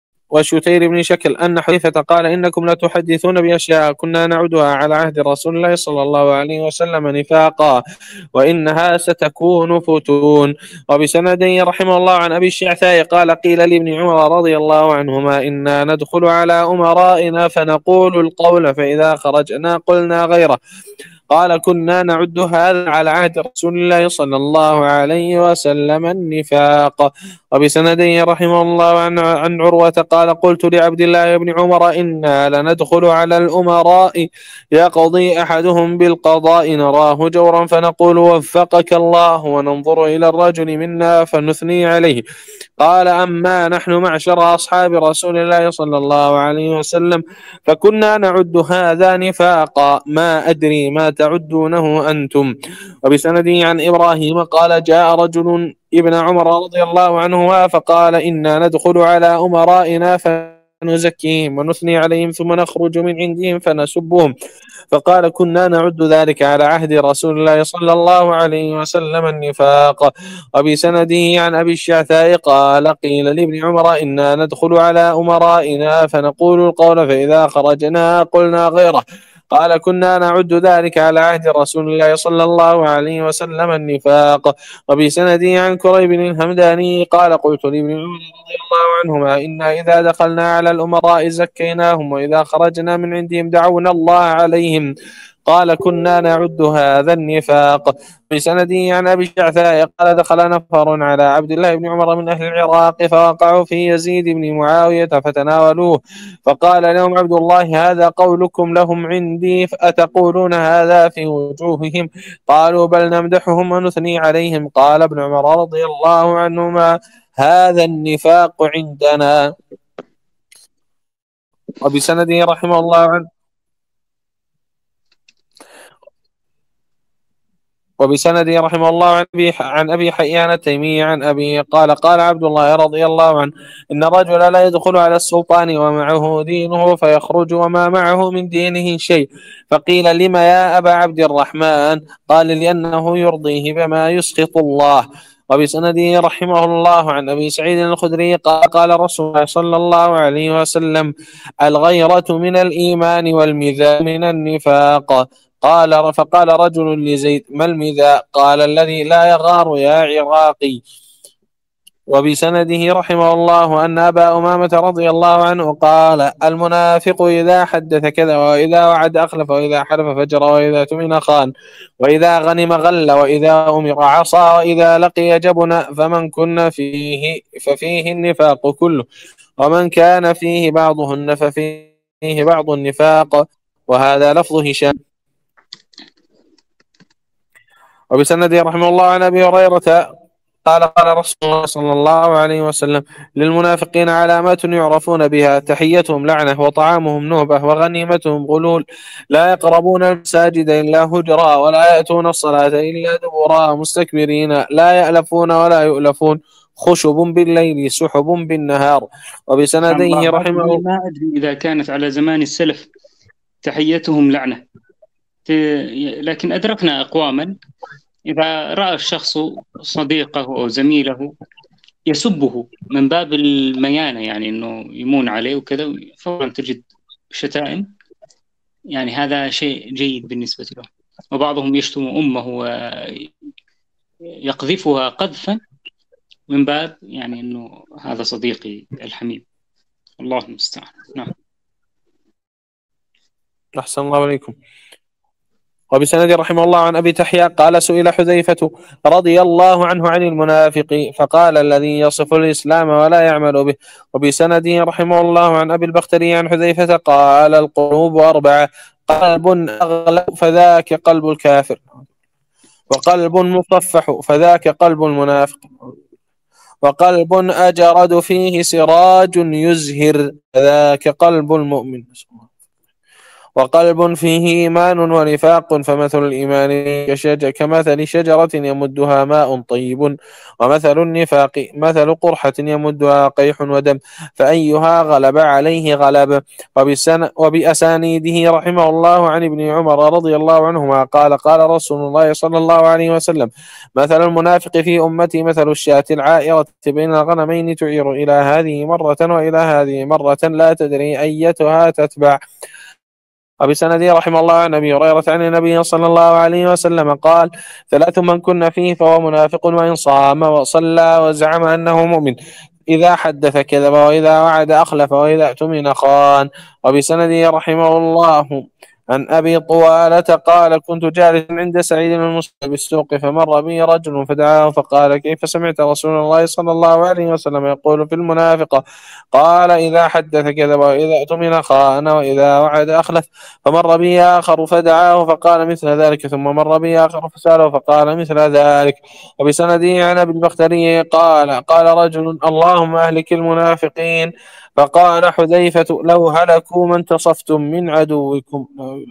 وشتير بن شكل أن حذيفة قال إنكم لتحدثون بأشياء كنا نعدها على عهد رسول الله صلى الله عليه وسلم نفاقا وإنها ستكون فتون. وبسنده رحمه الله عن أبي الشعثاء قال قيل لابن عمر رضي الله عنهما إنا ندخل على أمرائنا فنقول القول فإذا خرجنا قلنا غيره قال كنا نعد هذا على عهد رسول الله صلى الله عليه وسلم النفاق. وبسنده رحمه الله عن, عن عروة قال قلت لعبد الله بن عمر إنا لندخل على الأمراء يقضي أحدهم بالقضاء نراه جورا فنقول وفقك الله وننظر إلى الرجل منا فنثني عليه قال أما نحن معشر أصحاب رسول الله صلى الله عليه وسلم فكنا نعد هذا نفاقا ما أدري ما تعدونه أنتم. وبسنده عن إبراهيم قال جاء رجل ابن عمر رضي الله عنهما فقال إنا ندخل على أمرائنا فنزكيهم ونثني عليهم ثم نخرج من عندهم فنسبهم فقال كنا نعد ذلك على عهد رسول الله صلى الله عليه وسلم النفاق. وبسنده عن أبي الشعثاء قال قيل لابن عمر إنا ندخل على أمرائنا فنقول القول فإذا خرجنا قلنا غيره قال كنا نعد ذلك على عهد رسول الله صلى الله عليه وسلم النفاق. وبسنده عن كريب الهمداني قال قلت لابن عمر رضي الله عنهما إنا إذا دخلنا على الأمراء زكيناهم وإذا خرجنا من عندهم دعونا الله عليهم قال كنا نعد هذا النفاق. بسنده عن أبي الشعثاء قال دخل نفر على عبد الله بن عمر من أهل العراق فوقعوا في يزيد بن معاوية فتناولوه فقال لهم عبد الله هذا قولكم لهم عندي أتقولون هذا في وجوههم قالوا بل نمدحهم ونثني عليهم قال ابن عمر رضي الله عنهما هذا النفاق عندنا. وبسنده رحمه الله عنه وبسنده رحمه الله عن أبي, عن أبي حيان التيمي عن أبي قال قال عبد الله رضي الله عنه إن الرجل لا يدخل على السلطان ومعه دينه فيخرج وما معه من دينه شيء فقيل لما يا أبا عبد الرحمن قال لأنه يرضيه بما يسخط الله. وبسنده رحمه الله عن أبي سعيد الخدري قال قال رسول الله صلى الله عليه وسلم الغيرة من الإيمان والمذاء من النفاق قال فقال رجل لزيد ما المذاء قال الذي لا يغار يا عراقي. وبسنده رحمه الله أن أبا أمامة رضي الله عنه قال المنافق إذا حدث كذا وإذا وعد أخلف وإذا حلف فجر وإذا تمن خان وإذا غنم غل وإذا أمر عصى وإذا لقي جبن فمن كن فيه ففيه النفاق كله ومن كان فيه بعضهن ففيه بعض النفاق. وهذا لفظ هشام. وبسنده رحمه الله عن أبي هريرة قال قال رسول الله صلى الله عليه وسلم للمنافقين علامات يعرفون بها تحيتهم لعنة وطعامهم نهبة وغنيمتهم غلول لا يقربون المساجد إلا هجرا ولا يأتون الصلاة إلا دبرا مستكبرين لا يألفون ولا يؤلفون خشب بالليل سحب بالنهار. وبسنديه رحمه الله ما أدري إذا كانت على زمان السلف تحيتهم لعنة، لكن أدركنا أقواما إذا رأى الشخص صديقه أو زميله يسبه من باب الميانة، يعني أنه يمون عليه وكذا، فورا تجد شتائم، يعني هذا شيء جيد بالنسبة له. وبعضهم يشتم أمه ويقذفها قذفا من باب يعني أنه هذا صديقي الحميم. الله المستعان. نعم. أحسن الله عليكم. وبسند رحمه الله عن أبي تحيا قال سئل حذيفة رضي الله عنه عن المنافق فقال الذي يصف الإسلام ولا يعمل به. وبسنده رحمه الله عن أبي البختري عن حذيفة قال القلوب أربعة: قلب أغلق فذاك قلب الكافر، وقلب مصفح فذاك قلب المنافق، وقلب أجرد فيه سراج يزهر ذاك قلب المؤمن. وقلب فيه إيمان ونفاق، فمثل الإيمان كشجر كمثل شجرة يمدها ماء طيب، ومثل النفاق مثل قرحة يمدها قيح ودم، فأيها غلب عليه غلب. وبسن وبأسانيده رحمه الله عن ابن عمر رضي الله عنهما قال قال رسول الله صلى الله عليه وسلم: مثل المنافق في أمتي مثل الشاة العائرة بين الغنمين تعير إلى هذه مرة وإلى هذه مرة لا تدري أيتها تتبع. وبسنده رحمه الله عن ابي هريره عن النبي صلى الله عليه وسلم قال: ثلاث من كن فيه فهو منافق، وان صام وصلى وزعم انه مؤمن، إذا حدث كذب، وإذا وعد أخلف، وإذا اؤتمن خان. وبسنده رحمه الله عن أبي طوالة قال: كنت جالسا عند سعيد بن المسيب بالسوق، فمر بي رجل فدعاه فقال: كيف سمعت رسول الله صلى الله عليه وسلم يقول في المنافقة؟ قال: إذا حدث كذب، وإذا اؤتمن خان، وإذا وعد أخلف. فمر بي آخر فدعاه فقال مثل ذلك، ثم مر بي آخر فسأله فقال مثل ذلك. وبسنده عن أبي البختري قال: قال رجل: اللهم أهلك المنافقين. فقال حذيفة: لو هلكوا ما انتصفتم من عدوكم.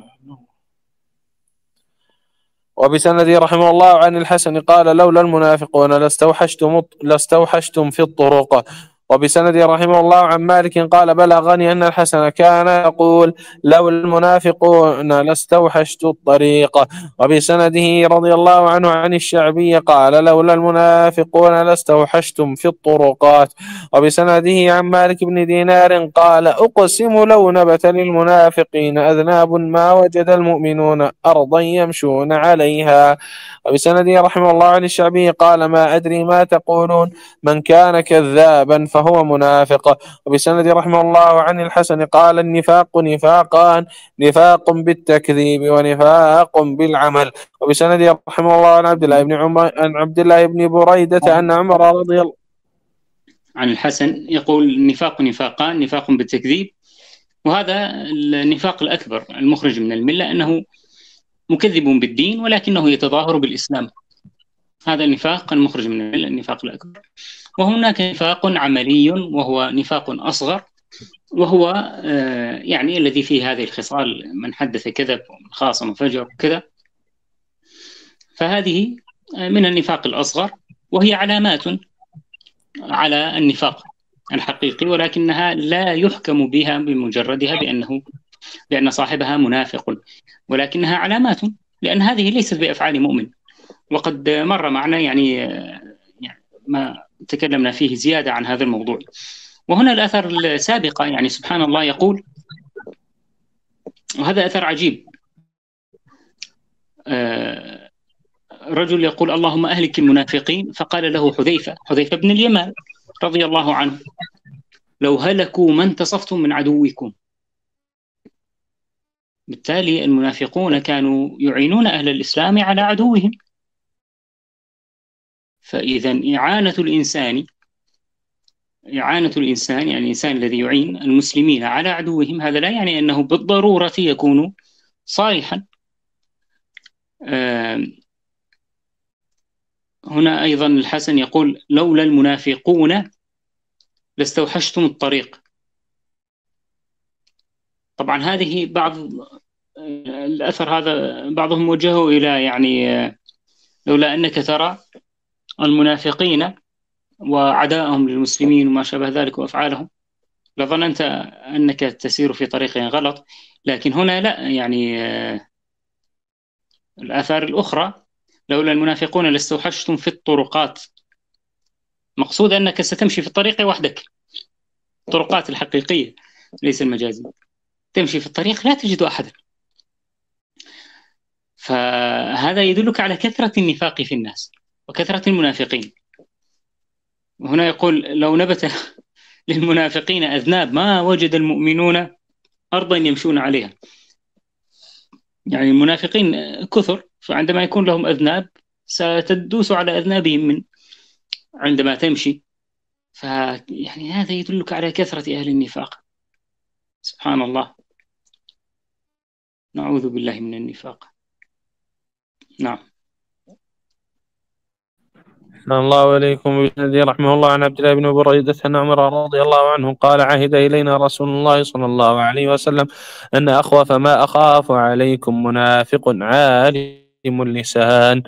وبسنده رحمه الله عن الحسن قال: لولا المنافقون لاستوحشتم لاستوحشتم في الطرق. وبسنده رحمه الله عن مالك قال: بلغني أن الحسن كان يقول: لولا المنافقون لاستوحشت الطريق. وبسنده رضي الله عنه عن الشعبي قال: لولا المنافقون لاستوحشتم في الطرقات. وبسنده عن مالك بن دينار قال: أقسم لو نبت للمنافقين أذناب ما وجد المؤمنون أرضا يمشون عليها. وبسنده رحمه الله عن الشعبي قال: ما أدري ما تقولون، من كان كذابا فهو منافق. وبسنده رحمه الله عن الحسن قال: النفاق نفاقان، نفاق بالتكذيب ونفاق بالعمل. وبسنده رحمه الله عن عبد الله بن عمر عن عبد الله بن بريدة أن عمر رضي الله عن الحسن يقول: النفاق نفاقان، نفاق بالتكذيب، وهذا النفاق الأكبر المخرج من الملة، أنه مكذب بالدين ولكنه يتظاهر بالإسلام. هذا النفاق المخرج من الملة، النفاق الأكبر. وهناك نفاق عملي وهو نفاق أصغر، وهو يعني الذي فيه هذه الخصال: من حدث كذب، ومن خاصم فجر كذا. فهذه من النفاق الأصغر، وهي علامات على النفاق الحقيقي، ولكنها لا يحكم بها بمجردها بأنه بأن صاحبها منافق، ولكنها علامات، لأن هذه ليست بأفعال مؤمن. وقد مر معنا يعني يعني ما تكلمنا فيه زيادة عن هذا الموضوع. وهنا الأثر السابقة، يعني سبحان الله، يقول، وهذا أثر عجيب، رجل يقول: اللهم أهلك المنافقين. فقال له حذيفة حذيفة بن اليمان رضي الله عنه: لو هلكوا ما انتصفتم من عدوكم. بالتالي المنافقون كانوا يعينون أهل الإسلام على عدوهم. فإذا إعانة الإنسان إعانة الإنسان يعني الإنسان الذي يعين المسلمين على عدوهم، هذا لا يعني أنه بالضرورة يكون صالحا. هنا أيضا الحسن يقول: لولا المنافقون لاستوحشتم الطريق. طبعا هذه بعض الأثر هذا بعضهم وجهه إلى يعني لولا أنك ترى المنافقين وعداءهم للمسلمين وما شابه ذلك وأفعالهم لظننت أنك تسير في طريق غلط. لكن هنا لا، يعني الآثار الأخرى: لولا المنافقون لاستوحشتم في الطرقات. مقصود أنك ستمشي في الطريق وحدك، الطرقات الحقيقية ليس المجازي. تمشي في الطريق لا تجد أحدا. فهذا يدلك على كثرة النفاق في الناس وكثرة المنافقين. وهنا يقول: لو نبت للمنافقين أذناب ما وجد المؤمنون أرضا يمشون عليها. يعني المنافقين كثر، فعندما يكون لهم أذناب ستدوس على أذنابهم من عندما تمشي. فيعني هذا يدلك على كثرة أهل النفاق. سبحان الله، نعوذ بالله من النفاق. نعم. أحسن الله إليكم. الذي رحمه الله عن عبد الله بن بريدة أن عمر رضي الله عنه قال عهد إلينا رسول الله صلى الله عليه وسلم أن أخوف ما أخاف عليكم منافق عالم اللسان.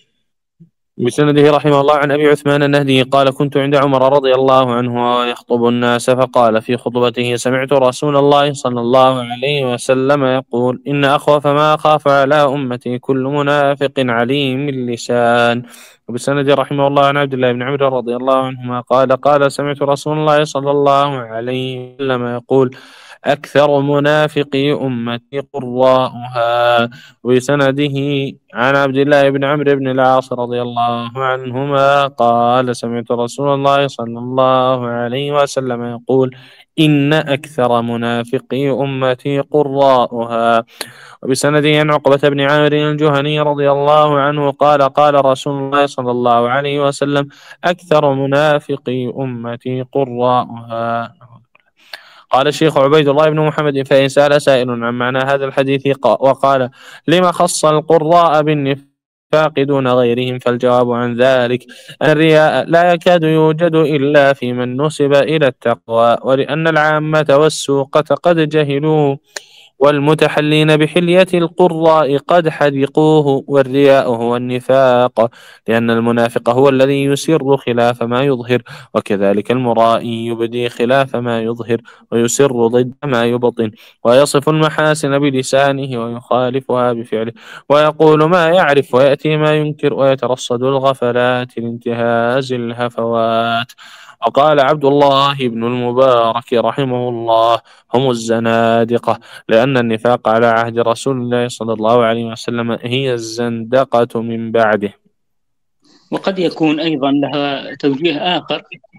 بسنده رحمه الله عن أبي عثمان النهدي قال كنت عند عمر رضي الله عنه يخطب الناس فقال في خطبته سمعت رسول الله صلى الله عليه وسلم يقول إن أخوف ما أخاف على أمتي كل منافق عليم اللسان. وبسنده رحمه الله عن عبد الله بن عمرو رضي الله عنهما قال قال سمعت رسول الله صلى الله عليه وسلم يقول أكثر منافقي أمتي قراؤها. وبسنده عن عبد الله بن عمرو بن العاص رضي الله عنهما قال سمعت رسول الله صلى الله عليه وسلم يقول إن أكثر منافقي أمتي قراؤها. وبسنده عن عقبة بن عامر الجهني رضي الله عنه قال قال رسول الله صلى الله عليه وسلم أكثر منافقي أمتي قراؤها. قال الشيخ عبيد الله بن محمد فإن سأل سائل عن معنى هذا الحديث وقال لما خص القراء بالنفاق دون غيرهم فالجواب عن ذلك أن الرياء لا يكاد يوجد إلا في من نسب إلى التقوى ولأن العامة والسوقة قد جهلوه والمتحلين بحلية القراء قد حدقوه والرياء هو النفاق لأن المنافق هو الذي يسر خلاف ما يظهر وكذلك المرائي يبدي خلاف ما يظهر ويسر ضد ما يبطن ويصف المحاسن بلسانه ويخالفها بفعله ويقول ما يعرف ويأتي ما ينكر ويترصد الغفلات لانتهاز الهفوات. وقال عبد الله بن المبارك رحمه الله هم الزنادقة لأن النفاق على عهد رسول الله صلى الله عليه وسلم هي الزندقة من بعده. وقد يكون أيضا لها توجيه آخر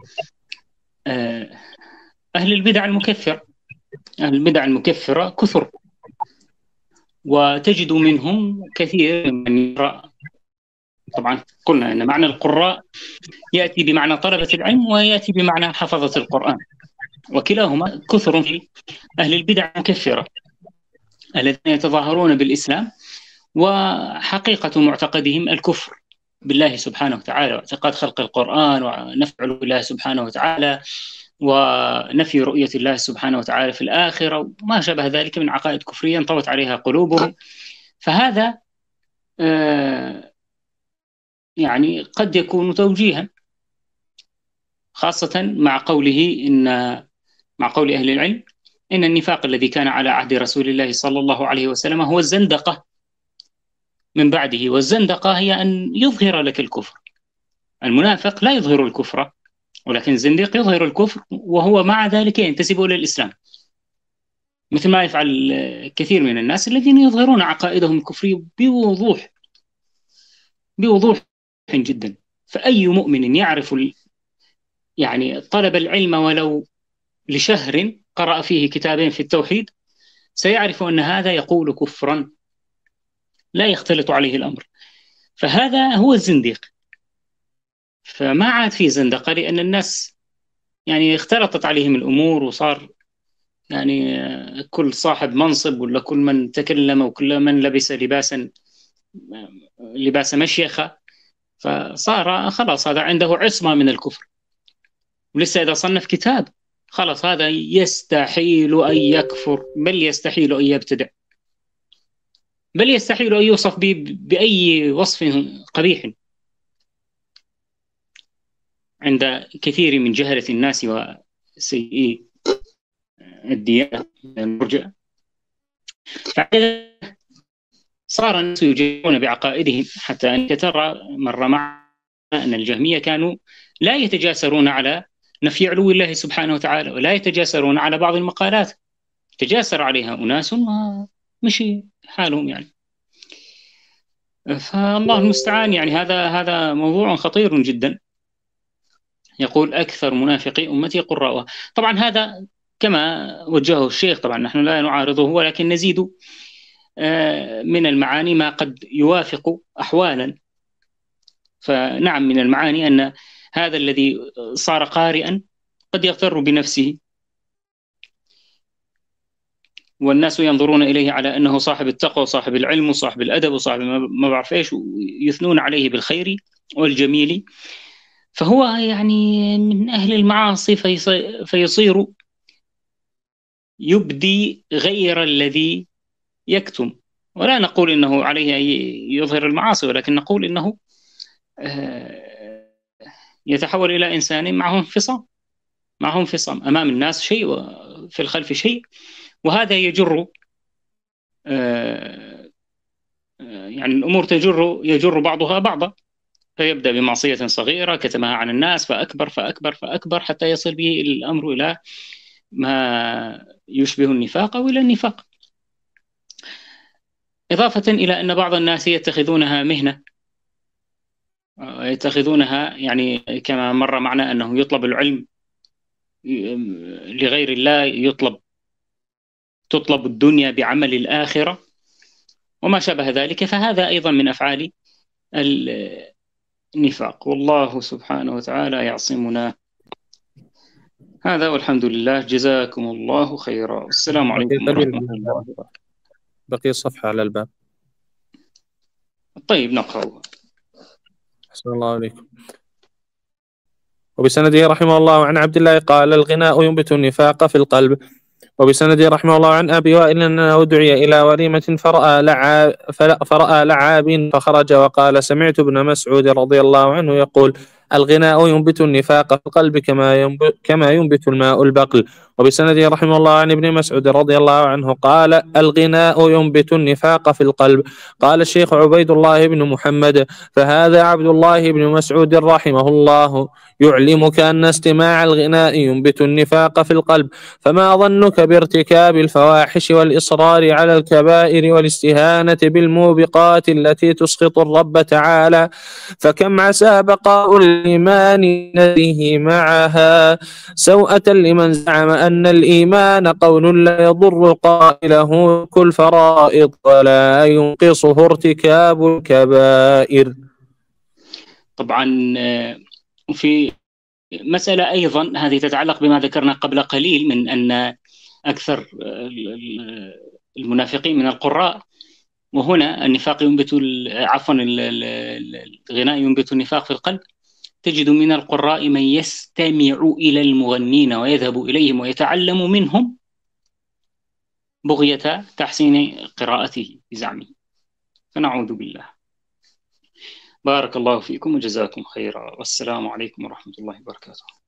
أهل البدع المكفرة أهل البدع المكفرة كثر وتجد منهم كثير من يقرأ. طبعا قلنا أن معنى القراء يأتي بمعنى طلبة العلم ويأتي بمعنى حفظة القرآن وكلاهما كثر في أهل البدع المكفرة الذين يتظاهرون بالإسلام وحقيقة معتقدهم الكفر بالله سبحانه وتعالى واعتقاد خلق القرآن ونفع بالله سبحانه وتعالى ونفي رؤية الله سبحانه وتعالى في الآخرة وما شابه ذلك من عقائد كفرية انطوت عليها قلوبهم. فهذا آه يعني قد يكون توجيها خاصة مع قوله إن مع قول أهل العلم إن النفاق الذي كان على عهد رسول الله صلى الله عليه وسلم هو الزندقة من بعده. والزندقة هي أن يظهر لك الكفر. المنافق لا يظهر الكفر ولكن الزنديق يظهر الكفر وهو مع ذلك ينتسب إلى الإسلام مثل ما يفعل كثير من الناس الذين يظهرون عقائدهم الكفرية بوضوح بوضوح جدا. فأي مؤمن يعرف يعني طلب العلم ولو لشهر قرأ فيه كتابين في التوحيد سيعرف أن هذا يقول كفرا لا يختلط عليه الأمر. فهذا هو الزنديق. فما عاد في زندقة لأن الناس يعني اختلطت عليهم الأمور وصار يعني كل صاحب منصب ولا كل من تكلم وكل من لبس لباسا لباس مشيخة فصار خلاص هذا عنده عصمة من الكفر. ولسه إذا صنف كتاب خلاص هذا يستحيل أن يكفر بل يستحيل أن يبتدع بل يستحيل أن يوصف بأي وصف قبيح عند كثير من جهلة الناس وسيئي الديانة المرجئة. صار الناس يجيبون بعقائدهم حتى أن ترى مر معنا أن الجهمية كانوا لا يتجاسرون على نفي علو الله سبحانه وتعالى ولا يتجاسرون على بعض المقالات تجاسر عليها أناس ومشي حالهم يعني. فالله المستعان يعني هذا هذا موضوع خطير جدا. يقول أكثر منافقي أمتي قراءها. طبعا هذا كما وجهه الشيخ طبعا نحن لا نعارضه ولكن نزيد من المعاني ما قد يوافق أحوالا. فنعم من المعاني أن هذا الذي صار قارئا قد يغتر بنفسه والناس ينظرون إليه على أنه صاحب التقوى وصاحب العلم وصاحب الأدب وصاحب ما بعرف إيش ويثنون عليه بالخير والجميل فهو يعني من أهل المعاصي فيصير يبدي غير الذي يكتم. ولا نقول إنه عليه أن يظهر المعاصي، ولكن نقول إنه يتحول إلى إنسان معه انفصام، معه انفصام، أمام الناس شيء وفي الخلف شيء، وهذا يجر يعني الأمور تجر يجر بعضها بعضا، فيبدأ بمعصية صغيرة كتمها عن الناس فأكبر فأكبر فأكبر حتى يصل به الأمر إلى ما يشبه النفاق أو إلى النفاق. إضافة إلى أن بعض الناس يتخذونها مهنة، يتخذونها يعني كما مر معنا أنه يطلب العلم لغير الله، يطلب تطلب الدنيا بعمل الآخرة وما شابه ذلك، فهذا أيضا من أفعال النفاق، والله سبحانه وتعالى يعصمنا. هذا والحمد لله، جزاكم الله خيرا، والسلام عليكم ورحمة الله وبركاته. بقي صفحة على الباب. طيب نقرأ. أحسن الله عليكم. وبسنده رحمه الله عن عبد الله قال: الغناء ينبت النفاق في القلب. وبسنده رحمه الله عن أبي وائل أنه دعي إلى وليمة فرأى لعاب, فرأى لعاب فخرج وقال: سمعت ابن مسعود رضي الله عنه يقول: الغناء ينبت النفاق في القلب كما ينبت, كما ينبت الماء البقل. وبسنده رحمه الله عن ابن مسعود رضي الله عنه قال: الغناء ينبت النفاق في القلب. قال الشيخ عبيد الله بن محمد: فهذا عبد الله بن مسعود رحمه الله يعلمك أن استماع الغناء ينبت النفاق في القلب، فما ظنك بارتكاب الفواحش والإصرار على الكبائر والاستهانة بالموبقات التي تسخط الرب تعالى؟ فكم عسى بقاء الإيمان نذيه معها، سوءة لمن زعم أن الإيمان قول لا يضر قائله كل فرائض ولا ينقصه ارتكاب الكبائر. طبعا في مسألة أيضا هذه تتعلق بما ذكرنا قبل قليل من أن أكثر المنافقين من القراء، وهنا النفاق ينبت عفوا الغناء ينبت النفاق في القلب. تجد من القراء من يستمع إلى المغنين ويذهب إليهم ويتعلم منهم بغية تحسين قراءته بزعمه، فنعوذ بالله. بارك الله فيكم وجزاكم خيرا، والسلام عليكم ورحمة الله وبركاته.